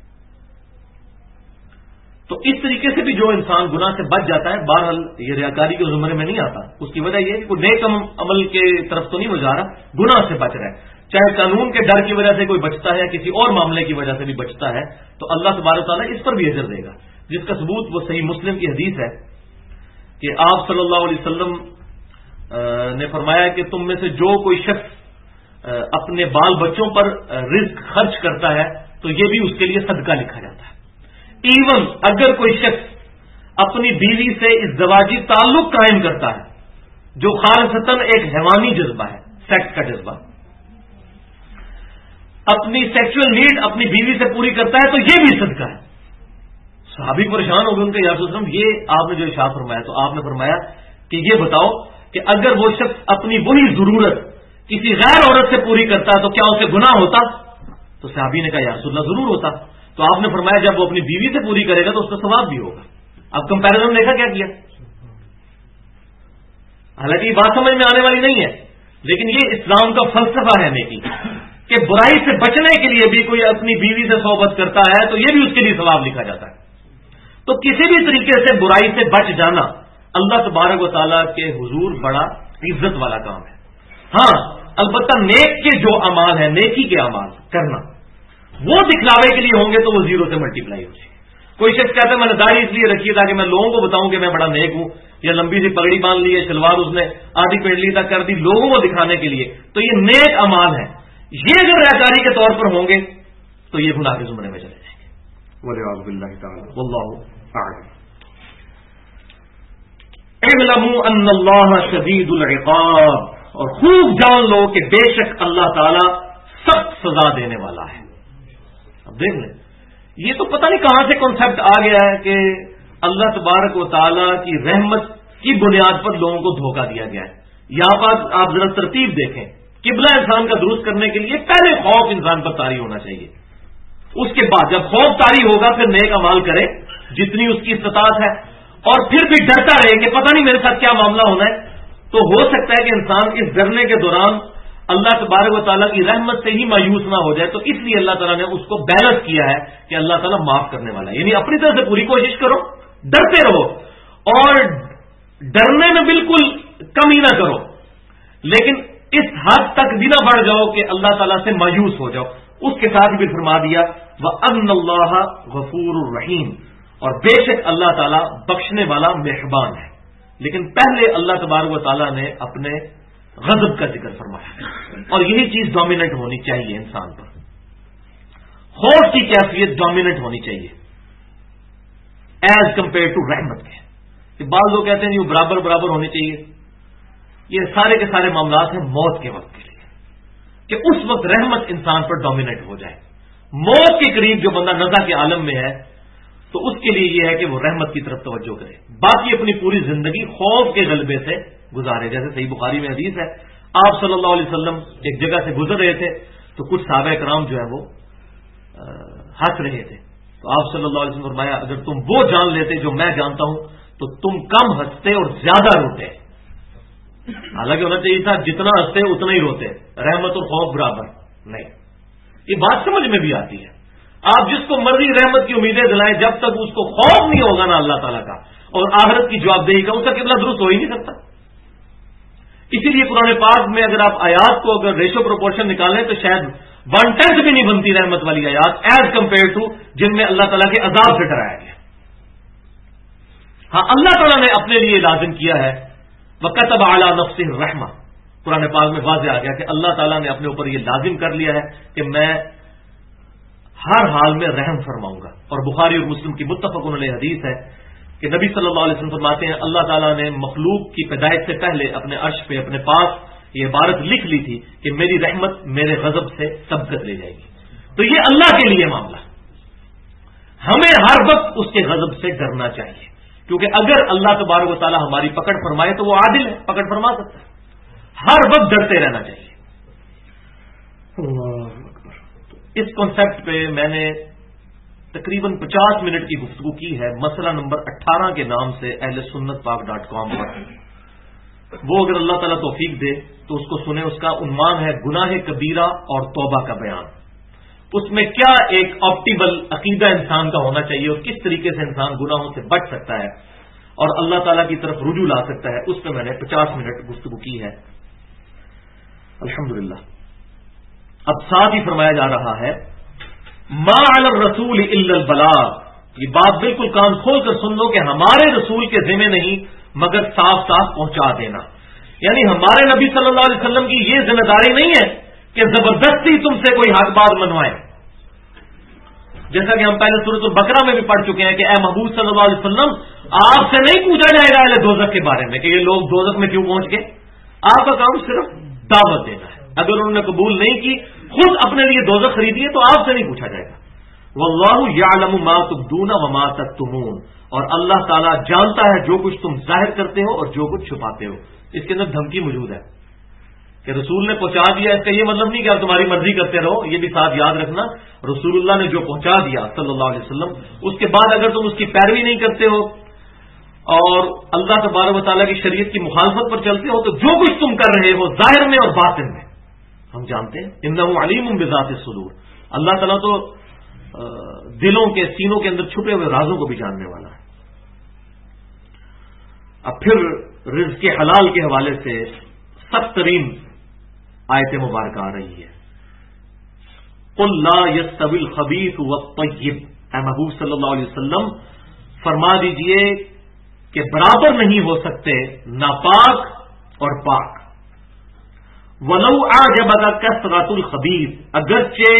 تو اس طریقے سے بھی جو انسان گناہ سے بچ جاتا ہے، بہرحال یہ ریاکاری کے زمرے میں نہیں آتا. اس کی وجہ یہ ہے کہ کوئی نیک عمل کے طرف تو نہیں وہ جا رہا، گناہ سے بچ رہا ہے. چاہے قانون کے ڈر کی وجہ سے کوئی بچتا ہے یا کسی اور معاملے کی وجہ سے بھی بچتا ہے تو اللہ تبارک و تعالیٰ اس پر بھی اجر دے گا، جس کا ثبوت وہ صحیح مسلم کی حدیث ہے کہ آپ صلی اللہ علیہ وسلم نے فرمایا کہ تم میں سے جو کوئی شخص اپنے بال بچوں پر رزق خرچ کرتا ہے تو یہ بھی اس کے لیے صدقہ لکھا جاتا ہے. ایون اگر کوئی شخص اپنی بیوی سے ازدواجی تعلق قائم کرتا ہے جو خالصتاً ایک حیوانی جذبہ ہے، سیکس کا جذبہ، اپنی سیکشل نیڈ اپنی بیوی سے پوری کرتا ہے تو یہ بھی صدقہ ہے. صحابی پریشان ہو گئے، ان کے یا رسول اللہ یہ آپ نے جو ارشاد فرمایا، تو آپ نے فرمایا کہ یہ بتاؤ کہ اگر وہ شخص اپنی وہی ضرورت کسی غیر عورت سے پوری کرتا تو کیا اسے گناہ ہوتا؟ تو صحابی نے کہا یا رسول اللہ ضرور ہوتا. تو آپ نے فرمایا جب وہ اپنی بیوی سے پوری کرے گا تو اس کا ثواب بھی ہوگا. اب کمپیرزن دیکھا کیا کیا؟ حالانکہ یہ بات سمجھ میں آنے والی نہیں ہے، لیکن یہ اسلام کا فلسفہ ہے نیکی کہ برائی سے بچنے کے لیے بھی کوئی اپنی بیوی سے صحبت کرتا ہے تو یہ بھی اس کے لیے ثواب لکھا جاتا ہے. تو کسی بھی طریقے سے برائی سے بچ جانا اللہ تبارک و تعالیٰ کے حضور بڑا عزت والا کام ہے. ہاں البتہ نیک کے جو اعمال ہیں، نیکی کے اعمال کرنا، وہ دکھلاوے کے لیے ہوں گے تو وہ زیرو سے ملٹیپلائی ہو جائے. کوئی شخص کہتا ہے میں نے داڑھی اس لیے رکھی ہے تاکہ میں لوگوں کو بتاؤں کہ میں بڑا نیک ہوں، یا لمبی سی پگڑی باندھ لی ہے، شلوار اس نے آدھی پینڈلی تک کر دی لوگوں کو دکھانے کے لیے، تو یہ نیک اعمال ہے. یہ اگر ریاکاری کے طور پر ہوں گے تو یہ گناہ کے زمرے میں چلے جائیں گے. والعیاذ باللہ تعالی واللہ اعلم. اعلموا ان اللہ شدید العقاب، اور خوب جان لو کہ بے شک اللہ تعالی سخت سزا دینے والا ہے. اب دیکھ لیں، یہ تو پتہ نہیں کہاں سے کانسیپٹ آ گیا ہے کہ اللہ تبارک و تعالی کی رحمت کی بنیاد پر لوگوں کو دھوکہ دیا گیا ہے. یہاں پر آپ ذرا ترتیب دیکھیں. قبلہ انسان کا درست کرنے کے لیے پہلے خوف انسان پر طاری ہونا چاہیے، اس کے بعد جب خوف طاری ہوگا پھر نیک اعمال کرے جتنی اس کی استطاعت ہے، اور پھر بھی ڈرتا رہے کہ پتہ نہیں میرے ساتھ کیا معاملہ ہونا ہے. تو ہو سکتا ہے کہ انسان اس ڈرنے کے دوران اللہ تبارک و تعالیٰ کی رحمت سے ہی مایوس نہ ہو جائے. تو اس لیے اللہ تعالیٰ نے اس کو بیلنس کیا ہے کہ اللہ تعالیٰ معاف کرنے والا ہے. یعنی اپنی طرف سے پوری کوشش کرو، ڈرتے رہو، اور ڈرنے میں بالکل کمی نہ کرو، لیکن اس حد تک بھی نہ بڑھ جاؤ کہ اللہ تعالیٰ سے مایوس ہو جاؤ. اس کے ساتھ بھی فرما دیا وَأَنَّ اللَّهَ غَفُورٌ رَحِيمٌ، اور بے شک اللہ تعالیٰ بخشنے والا مہربان ہے. لیکن پہلے اللہ تبارک و تعالیٰ نے اپنے غضب کا ذکر فرمایا، اور یہی چیز ڈومیننٹ ہونی چاہیے انسان پر. خوف کی کیفیت ڈومیننٹ ہونی چاہیے ایز کمپیئر ٹو رحمت کے. کہ بعض لوگ کہتے ہیں یہ برابر برابر ہونے چاہیے. یہ سارے کے سارے معاملات ہیں موت کے وقت کے لیے، کہ اس وقت رحمت انسان پر ڈومیننٹ ہو جائے. موت کے قریب جو بندہ نزا کے عالم میں ہے تو اس کے لیے یہ ہے کہ وہ رحمت کی طرف توجہ کرے، باقی اپنی پوری زندگی خوف کے غلبے سے گزارے. جیسے صحیح بخاری میں حدیث ہے، آپ صلی اللہ علیہ وسلم ایک جگہ سے گزر رہے تھے تو کچھ صحابہ کرام جو ہے وہ ہنس رہے تھے. تو آپ صلی اللہ علیہ وسلم فرمایا اگر تم وہ جان لیتے جو میں جانتا ہوں تو تم کم ہنستے اور زیادہ روتے. حالانکہ ہونا چاہیے تھا جتنا ہنستے اتنا ہی روتے. رحمت اور خوف برابر نہیں. یہ بات سمجھ میں بھی آتی ہے. آپ جس کو مرضی رحمت کی امیدیں دلائیں، جب تک اس کو خوف نہیں ہوگا نا اللہ تعالیٰ کا اور آخرت کی جواب دہی کا، اس کا قبلہ درست ہو ہی نہیں سکتا. اسی لیے قرآن پاک میں اگر آپ آیات کو اگر ریشو پروپورشن نکالیں تو شاید 1/10 بھی نہیں بنتی رحمت والی آیات ایز کمپیئر ٹو جن میں اللہ تعالیٰ کے عذاب سے ڈرایا گیا. ہاں اللہ تعالیٰ نے اپنے لیے لازم کیا ہے وَكَتَبَ عَلَى نَفْسِهِ الرَّحْمَةَ. قرآن پاک میں واضح آ گیا کہ اللہ تعالیٰ نے اپنے اوپر یہ لازم کر لیا ہے کہ میں ہر حال میں رحم فرماؤں گا. اور بخاری اور مسلم کی متفق علیہ حدیث ہے کہ نبی صلی اللہ علیہ وسلم فرماتے ہیں اللہ تعالیٰ نے مخلوق کی پیدائش سے پہلے اپنے عرش پہ اپنے پاس یہ عبارت لکھ لی تھی کہ میری رحمت میرے غضب سے سبقت لے جائے گی. تو یہ اللہ کے لیے معاملہ. ہمیں ہر وقت اس کے غضب سے ڈرنا چاہیے، کیونکہ اگر اللہ تبارک و تعالیٰ ہماری پکڑ فرمائے تو وہ عادل ہے، پکڑ فرما سکتا ہے. ہر وقت ڈرتے رہنا چاہیے. اس کانسیپٹ پہ میں نے تقریباً 50 منٹ کی گفتگو کی ہے مسئلہ نمبر 18 کے نام سے ahlsunnatpak.com پر. وہ اگر اللہ تعالیٰ توفیق دے تو اس کو سنیں. اس کا عنوان ہے گناہ کبیرہ اور توبہ کا بیان. اس میں کیا ایک آپٹیمل عقیدہ انسان کا ہونا چاہیے اور کس طریقے سے انسان گناہوں سے بچ سکتا ہے اور اللہ تعالیٰ کی طرف رجوع لا سکتا ہے. اس پہ میں نے 50 منٹ گفتگو کی ہے الحمدللہ. اب ساتھ ہی فرمایا جا رہا ہے ما علی الرسول الا البلاغ. یہ بات بالکل کان کھول کر سن لو کہ ہمارے رسول کے ذمہ نہیں مگر صاف صاف پہنچا دینا. یعنی ہمارے نبی صلی اللہ علیہ وسلم کی یہ ذمہ داری نہیں ہے کہ زبردستی تم سے کوئی حق بات منوائے. جیسا کہ ہم پہلے سورۃ البقرہ میں بھی پڑھ چکے ہیں کہ اے محبوب صلی اللہ علیہ وسلم آپ سے نہیں پوچھا جائے گا اہل دوزخ کے بارے میں کہ یہ لوگ دوزخ میں کیوں پہنچ گئے. آپ کا کام صرف دعوت دینا ہے. اگر انہوں نے قبول نہیں کی، خود اپنے لیے دوزخ خریدی ہے، تو آپ سے نہیں پوچھا جائے گا. واللہ یعلم ما تبدون وما تکتمون، اور اللہ تعالیٰ جانتا ہے جو کچھ تم ظاہر کرتے ہو اور جو کچھ چھپاتے ہو. اس کے اندر دھمکی موجود ہے کہ رسول نے پہنچا دیا، اس کا یہ مطلب نہیں کہ آپ تمہاری مرضی کرتے رہو. یہ بھی ساتھ یاد رکھنا، رسول اللہ نے جو پہنچا دیا صلی اللہ علیہ وسلم، اس کے بعد اگر تم اس کی پیروی نہیں کرتے ہو اور اللہ تبارک و تعالیٰ کی شریعت کی مخالفت پر چلتے ہو، تو جو کچھ تم کر رہے ہو ظاہر میں اور باطن میں ہم جانتے ہیں. انہ علیم بذات الصدور، اللہ تعالیٰ تو دلوں کے سینوں کے اندر چھپے ہوئے رازوں کو بھی جاننے والا ہے. اب پھر رزق حلال کے حوالے سے سخت ترین آیت مبارکہ آ رہی ہے. قل لا یستوی الخبیث والطیب، اے محبوب صلی اللہ علیہ وسلم فرما دیجئے کہ برابر نہیں ہو سکتے ناپاک اور پاک. ولو اعجبک کثرۃ الخبیث، اگرچہ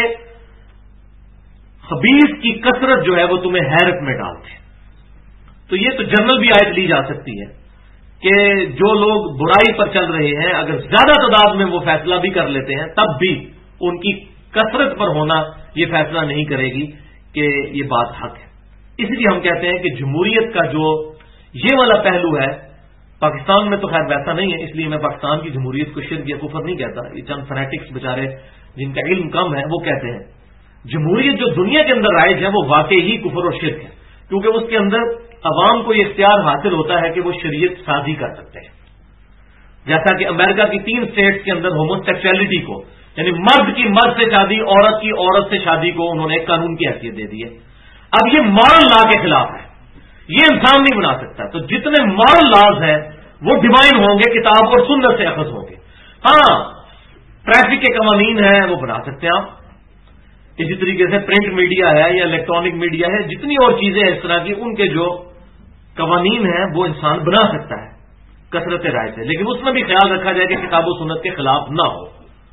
خبیث کی کثرت جو ہے وہ تمہیں حیرت میں ڈالتے. تو یہ تو جنرل بھی آیت لی جا سکتی ہے کہ جو لوگ برائی پر چل رہے ہیں اگر زیادہ تعداد میں وہ فیصلہ بھی کر لیتے ہیں، تب بھی ان کی کثرت پر ہونا یہ فیصلہ نہیں کرے گی کہ یہ بات حق ہے. اس لیے ہم کہتے ہیں کہ جمہوریت کا جو یہ والا پہلو ہے، پاکستان میں تو خیر ویسا نہیں ہے، اس لیے میں پاکستان کی جمہوریت کو شرک یا کفر نہیں کہتا. یہ چند فنیٹکس بیچارے جن کا علم کم ہے وہ کہتے ہیں. جمہوریت جو دنیا کے اندر رائج ہے وہ واقعی ہی کفر اور شرک ہے، کیونکہ اس کے اندر عوام کو یہ اختیار حاصل ہوتا ہے کہ وہ شریعت سازی کر سکتے ہیں. جیسا کہ امریکہ کی 3 اسٹیٹس کے اندر ہومو سیکچولیٹی کو، یعنی مرد کی مرد سے شادی، عورت کی عورت سے شادی کو انہوں نے ایک قانون کی حیثیت دے دی ہے. اب یہ مارل لا کے خلاف ہے، یہ انسان نہیں بنا سکتا. تو جتنے مارل لاز ہیں وہ ڈیوائن ہوں گے، کتاب اور سنت سے اخذ ہوں گے. ہاں ٹریفک کے قوانین ہیں وہ بنا سکتے ہیں آپ، اسی طریقے سے پرنٹ میڈیا ہے یا الیکٹرانک میڈیا ہے، جتنی اور چیزیں اس طرح کی، ان کے جو قوانین ہیں وہ انسان بنا سکتا ہے کثرت رائے سے، لیکن اس میں بھی خیال رکھا جائے کہ کتاب و سنت کے خلاف نہ ہو.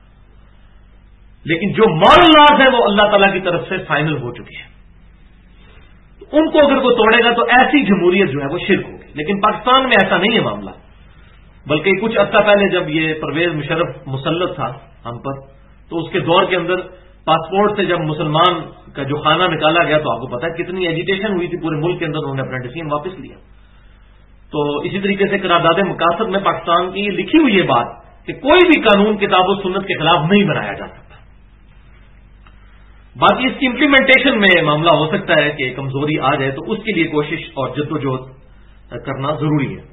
لیکن جو مارل لاز ہیں وہ اللہ تعالیٰ کی طرف سے فائنل ہو چکی ہے، ان کو اگر کوئی توڑے گا تو ایسی جمہوریت جو ہے وہ شرک ہوگی. لیکن پاکستان میں ایسا نہیں ہے معاملہ، بلکہ کچھ عرصہ پہلے جب یہ پرویز مشرف مسلط تھا ہم پر، تو اس کے دور کے اندر پاسپورٹ سے جب مسلمان کا جو خانہ نکالا گیا تو آپ کو پتا ہے کتنی ایجیٹیشن ہوئی تھی پورے ملک کے اندر، انہوں نے اپنا ڈیسیژن واپس لیا. تو اسی طریقے سے قرارداد مقاصد میں پاکستان کی لکھی ہوئی یہ بات کہ کوئی بھی قانون کتاب و سنت کے خلاف نہیں بنایا جا سکتا. باقی اس کی امپلیمنٹیشن میں معاملہ ہو سکتا ہے کہ کمزوری آ جائے، تو اس کے لیے کوشش اور جدوجہد کرنا ضروری ہے.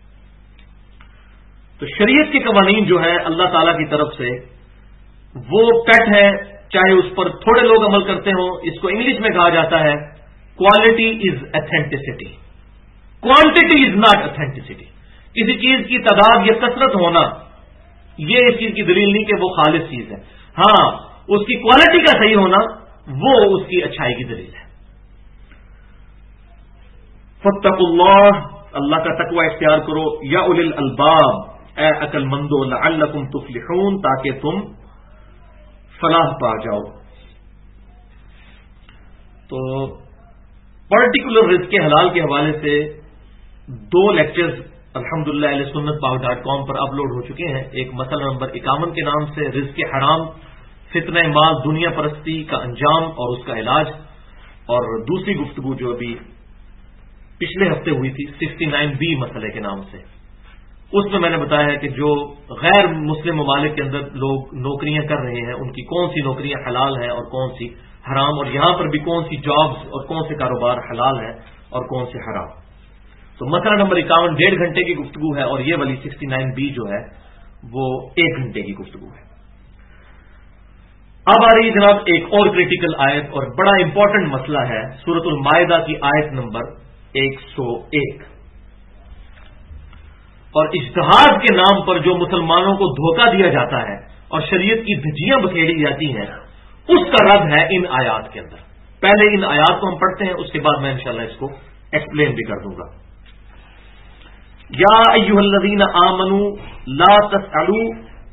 تو شریعت کے قوانین جو ہے اللہ تعالیٰ کی طرف سے وہ پیٹ ہے، چاہے اس پر تھوڑے لوگ عمل کرتے ہوں. اس کو انگلش میں کہا جاتا ہے quality is authenticity, quantity is not authenticity. کسی چیز کی تعداد یا کثرت ہونا یہ اس چیز کی دلیل نہیں کہ وہ خالص چیز ہے. ہاں اس کی کوالٹی کا صحیح ہونا وہ اس کی اچھائی کی دلیل ہے. فاتقوا اللہ، اللہ کا تقوی اختیار کرو، یا اولی الالباب، اے عقل مندو، لعلکم تفلحون، تاکہ تم فلاح پا جاؤ. تو پرٹیکولر رزق حلال کے حوالے سے 2 لیکچرز الحمدللہ اہل سنت pau.com پر اپلوڈ ہو چکے ہیں. ایک مسئلہ نمبر 51 کے نام سے رزق حرام، فتنہ مال، دنیا پرستی کا انجام اور اس کا علاج، اور دوسری گفتگو جو ابھی پچھلے ہفتے ہوئی تھی 69B مسئلے کے نام سے، اس میں نے بتایا ہے کہ جو غیر مسلم ممالک کے اندر لوگ نوکریاں کر رہے ہیں ان کی کون سی نوکریاں حلال ہیں اور کون سی حرام، اور یہاں پر بھی کون سی جابز اور کون سے کاروبار حلال ہیں اور کون سے حرام. تو مسئلہ نمبر 51 1.5 گھنٹے کی گفتگو ہے، اور یہ والی 69B جو ہے وہ 1 گھنٹے کی گفتگو ہے. اب آ رہی جناب ایک اور کریٹیکل آیت اور بڑا امپورٹنٹ مسئلہ ہے، سورۃ المائدہ کی آیت نمبر 101. اور اجتہاد کے نام پر جو مسلمانوں کو دھوکہ دیا جاتا ہے اور شریعت کی دھجیاں بکھیری جاتی ہیں، اس کا رد ہے ان آیات کے اندر. پہلے ان آیات کو ہم پڑھتے ہیں، اس کے بعد میں انشاءاللہ اس کو ایکسپلین بھی کر دوں گا. یا ایھا الذین آمنوا لا تسألوا،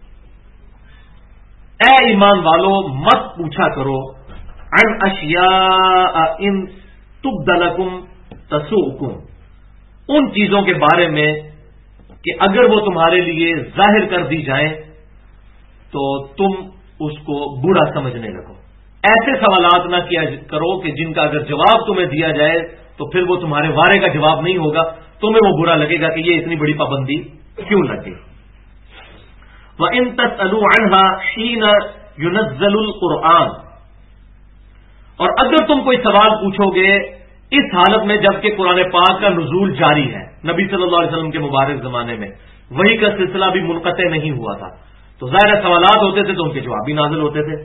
اے ایمان والو مت پوچھا کرو، عن اشیاء ان تبد لکم تسؤکم، ان چیزوں کے بارے میں کہ اگر وہ تمہارے لیے ظاہر کر دی جائیں تو تم اس کو برا سمجھنے لگو۔ ایسے سوالات نہ کیا کرو کہ جن کا اگر جواب تمہیں دیا جائے تو پھر وہ تمہارے وارے کا جواب نہیں ہوگا، تمہیں وہ برا لگے گا کہ یہ اتنی بڑی پابندی کیوں لگے۔ وَإِن تَسْأَلُوا عَنْهَا حِينَ يُنَزَّلُ الْقُرْآنُ، اور اگر تم کوئی سوال پوچھو گے اس حالت میں جبکہ قرآن پاک کا نزول جاری ہے، نبی صلی اللہ علیہ وسلم کے مبارک زمانے میں وحی کا سلسلہ بھی منقطع نہیں ہوا تھا، تو ظاہر سوالات ہوتے تھے تو ان کے جواب بھی نازل ہوتے تھے۔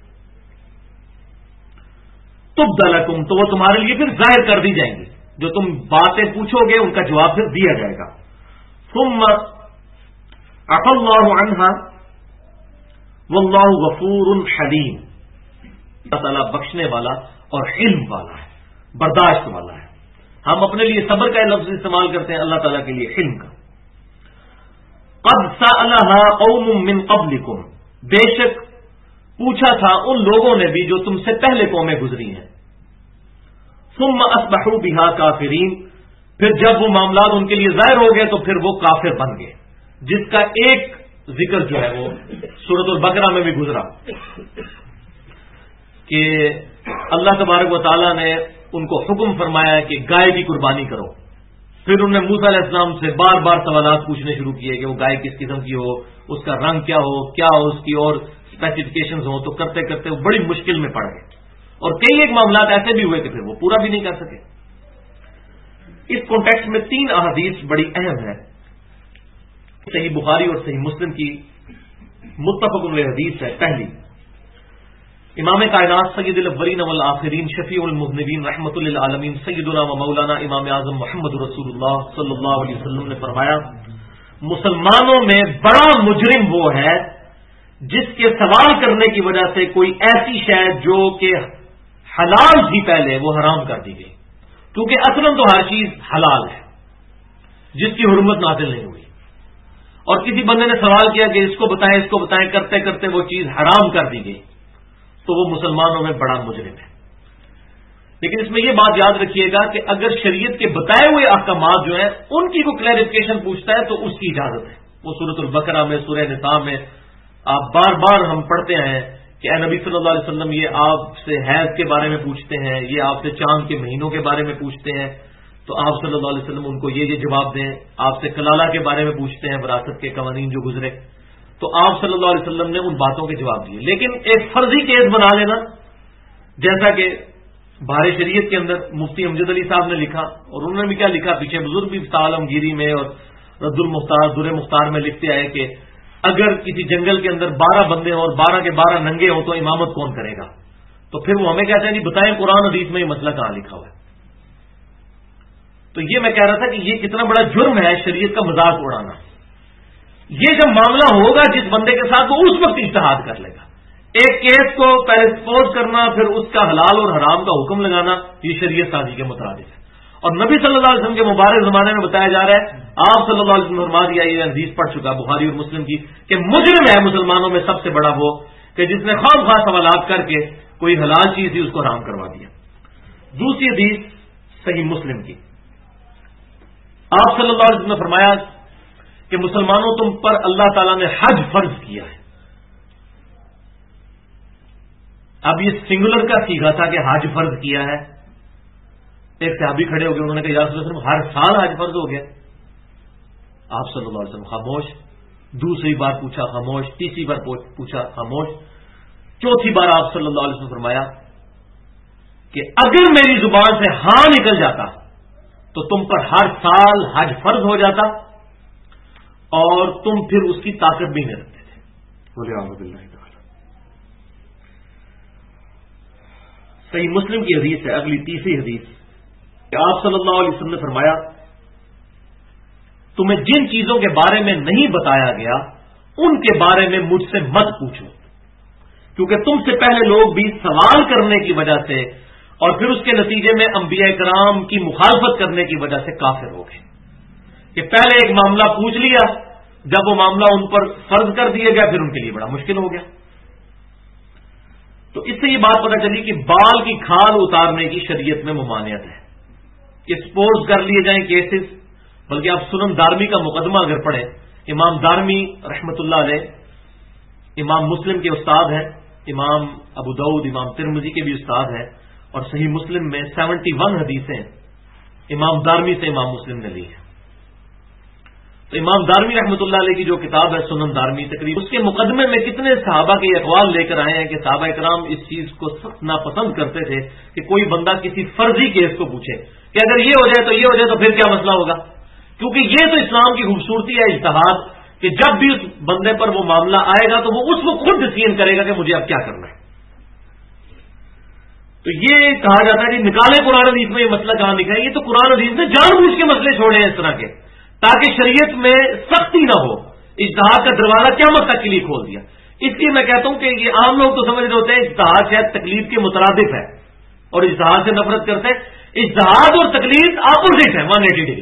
تبد لکم، تو وہ تمہارے لیے پھر ظاہر کر دی جائیں گی، جو تم باتیں پوچھو گے ان کا جواب پھر دیا جائے گا۔ ثم عفا اللہ عنہا واللہ غفور حلیم، اللہ تعالیٰ بخشنے والا اور حلم والا ہے، برداشت والا ہے۔ ہم اپنے لیے صبر کا لفظ استعمال کرتے ہیں، اللہ تعالیٰ کے لیے حلم کا۔ قد سألها قوم من قبلکم، بے شک پوچھا تھا ان لوگوں نے بھی جو تم سے پہلے قومیں گزری ہیں۔ ثم اصبحوا بها کافرین، پھر جب وہ معاملات ان کے لیے ظاہر ہو گئے تو پھر وہ کافر بن گئے، جس کا ایک ذکر جو ہے وہ سورۃ البقرہ میں بھی گزرا کہ اللہ تبارک و تعالیٰ نے ان کو حکم فرمایا کہ گائے کی قربانی کرو، پھر انہوں نے موسیٰ علیہ السلام سے بار بار سوالات پوچھنے شروع کیے کہ وہ گائے کس قسم کی ہو، اس کا رنگ کیا ہو، کیا ہو اس کی اور اسپیسیفکیشنز ہوں، تو کرتے کرتے وہ بڑی مشکل میں پڑ گئے، اور کئی ایک معاملات ایسے بھی ہوئے کہ پھر وہ پورا بھی نہیں کر سکے۔ اس کانٹیکسٹ میں 3 احادیث بڑی اہم ہے، صحیح بخاری اور صحیح مسلم کی متفق علیہ حدیث ہے۔ پہلی، امام کائنات سید الاولین والآخرین شفیع المذنبین رحمۃ للعالمین سیدنا و مولانا امام اعظم محمد رسول اللہ صلی اللہ علیہ وسلم نے فرمایا، مسلمانوں میں بڑا مجرم وہ ہے جس کے سوال کرنے کی وجہ سے کوئی ایسی شے جو کہ حلال تھی پہلے وہ حرام کر دی گئی، کیونکہ اصلاً تو ہر چیز حلال ہے جس کی حرمت نازل نہیں ہوئی، اور کسی بندے نے سوال کیا کہ اس کو بتائیں کرتے کرتے وہ چیز حرام کر دی گئی، تو وہ مسلمانوں میں بڑا مجرم ہے۔ لیکن اس میں یہ بات یاد رکھیے گا کہ اگر شریعت کے بتائے ہوئے احکامات جو ہیں ان کی کوئی کلیریفیکیشن پوچھتا ہے تو اس کی اجازت ہے، وہ سورۃ البقرہ میں، سورہ نساء میں آپ بار بار ہم پڑھتے ہیں کہ اے نبی صلی اللہ علیہ وسلم یہ آپ سے حیض کے بارے میں پوچھتے ہیں، یہ آپ سے چاند کے مہینوں کے بارے میں پوچھتے ہیں، تو آپ صلی اللہ علیہ وسلم ان کو یہ جواب دیں، آپ سے کلالہ کے بارے میں پوچھتے ہیں، وراثت کے قوانین جو گزرے، تو آپ صلی اللہ علیہ وسلم نے ان باتوں کے جواب دیے۔ لیکن ایک فرضی کیس بنا لینا، جیسا کہ بہار شریعت کے اندر مفتی امجد علی صاحب نے لکھا، اور انہوں نے بھی کیا لکھا، پیچھے بزرگ بھی عالمگیری میں اور رد المختار در مختار میں لکھتے آئے کہ اگر کسی جنگل کے اندر 12 بندے ہوں اور 12 کے 12 ننگے ہوں تو امامت کون کرے گا؟ تو پھر وہ ہمیں کہتے ہیں جی بتائیں قرآن حدیث میں یہ مسئلہ کہاں لکھا ہوا ہے؟ تو یہ میں کہہ رہا تھا کہ یہ کتنا بڑا جرم ہے شریعت کا مذاق اڑانا۔ یہ جب معاملہ ہوگا جس بندے کے ساتھ وہ اس وقت اجتہاد کر لے گا، ایک کیس کو پہلے سپوز کرنا پھر اس کا حلال اور حرام کا حکم لگانا، یہ شریعت سازی کے مترادف ہے۔ اور نبی صلی اللہ علیہ وسلم کے مبارک زمانے میں بتایا جا رہا ہے، آپ صلی اللہ علیہ وسلم فرما دیا، یہ حدیث پڑھ چکا بخاری اور مسلم کی، کہ مجرم ہے مسلمانوں میں سب سے بڑا وہ کہ جس نے خواہ خواہ سوالات کر کے کوئی حلال چیز تھی اس کو حرام کروا دیا۔ دوسری حدیث صحیح مسلم کی، آپ صلی اللہ علیہ وسلم نے فرمایا کہ مسلمانوں تم پر اللہ تعالیٰ نے حج فرض کیا ہے۔ اب یہ سنگولر کا سیکھا تھا کہ حج فرض کیا ہے، ایک صحابی کھڑے ہو گئے، انہوں نے کہا یا رسول اللہ ہر سال حج فرض ہو گیا؟ آپ صلی اللہ علیہ وسلم خاموش، دوسری بار پوچھا خاموش، تیسری بار پوچھا خاموش، چوتھی بار آپ صلی اللہ علیہ وسلم فرمایا کہ اگر میری زبان سے ہاں نکل جاتا تو تم پر ہر سال حج فرض ہو جاتا اور تم پھر اس کی طاقت بھی نہیں رکھتے تھے۔ بولے اعوذ باللہ تعالی۔ صحیح مسلم کی حدیث ہے اگلی تیسری حدیث کہ آپ صلی اللہ علیہ وسلم نے فرمایا تمہیں جن چیزوں کے بارے میں نہیں بتایا گیا ان کے بارے میں مجھ سے مت پوچھو، کیونکہ تم سے پہلے لوگ بھی سوال کرنے کی وجہ سے اور پھر اس کے نتیجے میں انبیاء کرام کی مخالفت کرنے کی وجہ سے کافر ہو گئے۔ کہ پہلے ایک معاملہ پوچھ لیا، جب وہ معاملہ ان پر فرض کر دیا گیا پھر ان کے لیے بڑا مشکل ہو گیا۔ تو اس سے یہ بات پتہ چلی کہ بال کی کھال اتارنے کی شریعت میں ممانعت ہے کہ سپوز کر لیے جائیں کیسز، بلکہ آپ سنن دارمی کا مقدمہ اگر پڑھیں، امام دارمی رحمۃ اللہ علیہ امام مسلم کے استاد ہیں، امام ابو داؤد امام ترمذی کے بھی استاد ہیں، اور صحیح مسلم میں 71 حدیثیں امام دارمی سے امام مسلم نے لی ہیں۔ تو امام دارمی رحمۃ اللہ علیہ کی جو کتاب ہے سنن دارمی، تقریباً اس کے مقدمے میں کتنے صحابہ کے اقوال لے کر آئے ہیں کہ صحابہ کرام اس چیز کو سخت ناپسند کرتے تھے کہ کوئی بندہ کسی فرضی کیس کو پوچھے کہ اگر یہ ہو جائے تو یہ ہو جائے تو پھر کیا مسئلہ ہوگا، کیونکہ یہ تو اسلام کی خوبصورتی ہے اجتہاد، کہ جب بھی اس بندے پر وہ معاملہ آئے گا تو وہ اس وقت خود ڈسیزن کرے گا کہ مجھے اب کیا کرنا ہے۔ تو یہ کہا جاتا ہے کہ نکالے قرآن حدیث میں یہ مسئلہ کہاں لکھا ہے، یہ تو قرآن حدیث نے جان بوجھ کے مسئلے چھوڑے ہیں اس طرح کے، تاکہ شریعت میں سختی نہ ہو، اجتہاد کا دروازہ قیامت تک کے لیے کھول دیا۔ اس لیے میں کہتا ہوں کہ یہ عام لوگ تو سمجھ رہے ہوتے ہیں اجتہاد شاید تقلید کے مترادف ہے اور اجتہاد سے نفرت کرتے ہیں۔ اجتہاد اور تقلید اپوزٹ ہے 180 ڈگری۔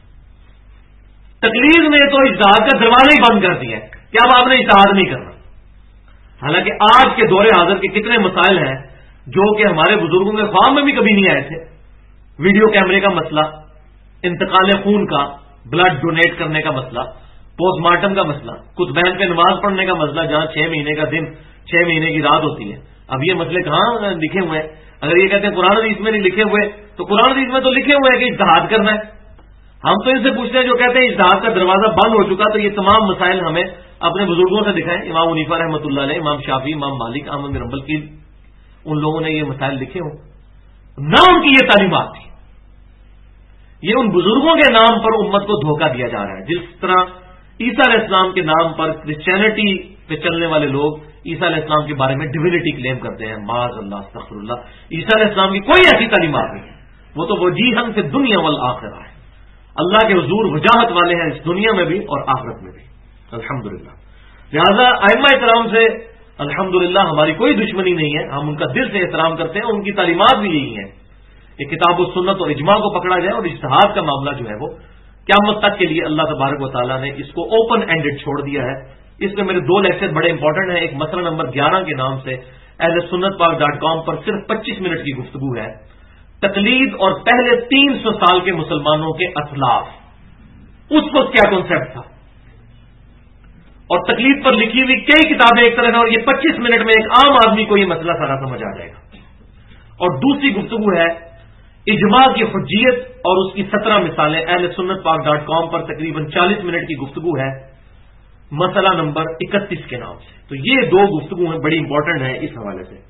تقلید نے تو اجتہاد کا دروازہ ہی بند کر دیا ہے کہ اب آپ نے اجتہاد نہیں کرنا، حالانکہ آج کے دور حاضر کے کتنے مسائل ہیں جو کہ ہمارے بزرگوں کے خواب میں بھی کبھی نہیں آئے تھے۔ ویڈیو کیمرے کا مسئلہ، انتقال خون کا، بلڈ ڈونیٹ کرنے کا مسئلہ، پوسٹ مارٹم کا مسئلہ، کچھ بہن پہ نماز پڑھنے کا مسئلہ جہاں 6 مہینے کا دن 6 مہینے کی رات ہوتی ہے۔ اب یہ مسئلے کہاں لکھے ہوئے ہیں؟ اگر یہ کہتے ہیں قرآن حدیث میں نہیں لکھے ہوئے تو قرآن حدیث میں تو لکھے ہوئے ہیں کہ اجتہاد کرنا ہے۔ ہم تو ان سے پوچھتے ہیں جو کہتے ہیں اجتہاد کا دروازہ بند ہو چکا، تو یہ تمام مسائل ہمیں اپنے بزرگوں سے دکھائیں، امام حنیفہ رحمۃ اللہ علیہ، امام شافعی، امام مالک، احمد بن حنبل کی ان لوگوں نے یہ مسائل لکھے ہوں، نہ ان کی یہ تعلیمات تھی۔ یہ ان بزرگوں کے نام پر امت کو دھوکہ دیا جا رہا ہے، جس طرح عیسیٰ علیہ السلام کے نام پر کرسچینٹی پہ چلنے والے لوگ عیسیٰ علیہ السلام کے بارے میں ڈیوینٹی کلیم کرتے ہیں، معاذ اللہ استغفر اللہ۔ عیسیٰ علیہ السلام کی کوئی ایسی تعلیمات نہیں ہے، وہ تو وجیہاً سے دنیا والآخرہ ہے، اللہ کے حضور وجاہت والے ہیں اس دنیا میں بھی اور آخرت میں بھی الحمدللہ۔ لہذا ائمہ کرام سے الحمدللہ ہماری کوئی دشمنی نہیں ہے، ہم ان کا دل سے احترام کرتے ہیں، ان کی تعلیمات بھی یہی ہیں کہ کتاب و سنت اور اجماع کو پکڑا جائے، اور اجتہاد کا معاملہ جو ہے وہ قیامت تک کے لیے اللہ تبارک و تعالیٰ نے اس کو اوپن اینڈڈ چھوڑ دیا ہے۔ اس میں میرے 2 لیکچر بڑے امپورٹنٹ ہیں، ایک مسئلہ نمبر 11 کے نام سے ahlsunnatpark.com پر صرف 25 منٹ کی گفتگو ہے، تقلید اور پہلے 300 سال کے مسلمانوں کے اخلاف، اس وقت کیا کنسیپٹ تھا، اور تقلید پر لکھی ہوئی کئی کتابیں ایک طرح ہیں، اور یہ 25 منٹ میں ایک عام آدمی کو یہ مسئلہ سارا سمجھ آ جائے گا۔ اور دوسری گفتگو ہے اجماع کی حجیت اور اس کی 17 مثالیں، ahlsunnatpark.com پر تقریباً 40 منٹ کی گفتگو ہے، مسئلہ نمبر 31 کے نام سے۔ تو یہ 2 گفتگو ہیں، بڑی امپورٹنٹ ہیں اس حوالے سے۔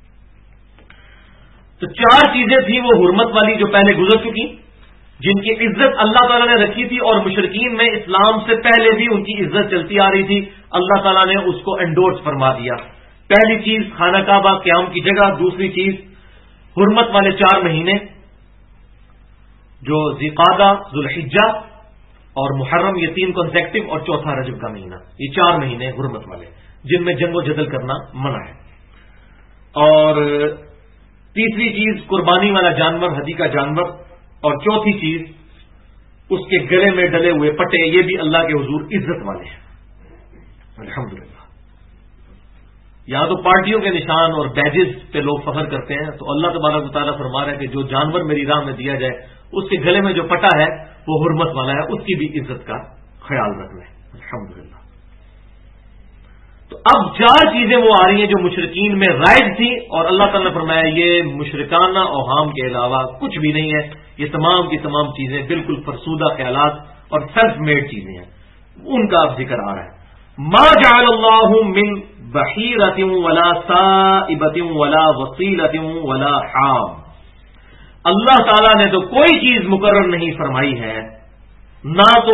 تو 4 چیزیں تھیں وہ حرمت والی جو پہلے گزر چکی، جن کی عزت اللہ تعالیٰ نے رکھی تھی، اور مشرکین میں اسلام سے پہلے بھی ان کی عزت چلتی آ رہی تھی، اللہ تعالیٰ نے اس کو انڈورس فرما دیا۔ پہلی چیز خانہ کعبہ قیام کی جگہ، دوسری چیز حرمت والے 4 مہینے جو ذیقعدہ، ذوالحجہ اور محرم، یہ 3 کنسیکٹو، اور چوتھا رجب کا مہینہ، یہ 4 مہینے حرمت والے جن میں جنگ و جدل کرنا منع ہے۔ اور تیسری چیز قربانی والا جانور، ہدی کا جانور، اور چوتھی چیز اس کے گلے میں ڈلے ہوئے پٹے، یہ بھی اللہ کے حضور عزت والے ہیں الحمدللہ۔ یہاں تو پارٹیوں کے نشان اور بیجز پہ لوگ فخر کرتے ہیں، تو اللہ تبارک و تعالیٰ فرما رہا ہے کہ جو جانور میری راہ میں دیا جائے اس کے گلے میں جو پٹا ہے وہ حرمت والا ہے، اس کی بھی عزت کا خیال رکھنا ہے الحمدللہ۔ تو اب 4 چیزیں وہ آ رہی ہیں جو مشرکین میں رائج تھی، اور اللہ تعالیٰ نے فرمایا یہ مشرکانہ اوہام کے علاوہ کچھ بھی نہیں ہے، یہ تمام کی تمام چیزیں بالکل فرسودہ خیالات اور سیلف میڈ چیزیں ہیں، ان کا اب ذکر آ رہا ہے۔ ما جعل اللہ من بحیرۃ ولا سائبۃ ولا وصیلۃ ولا حام، اللہ تعالیٰ نے تو کوئی چیز مقرر نہیں فرمائی ہے، نہ تو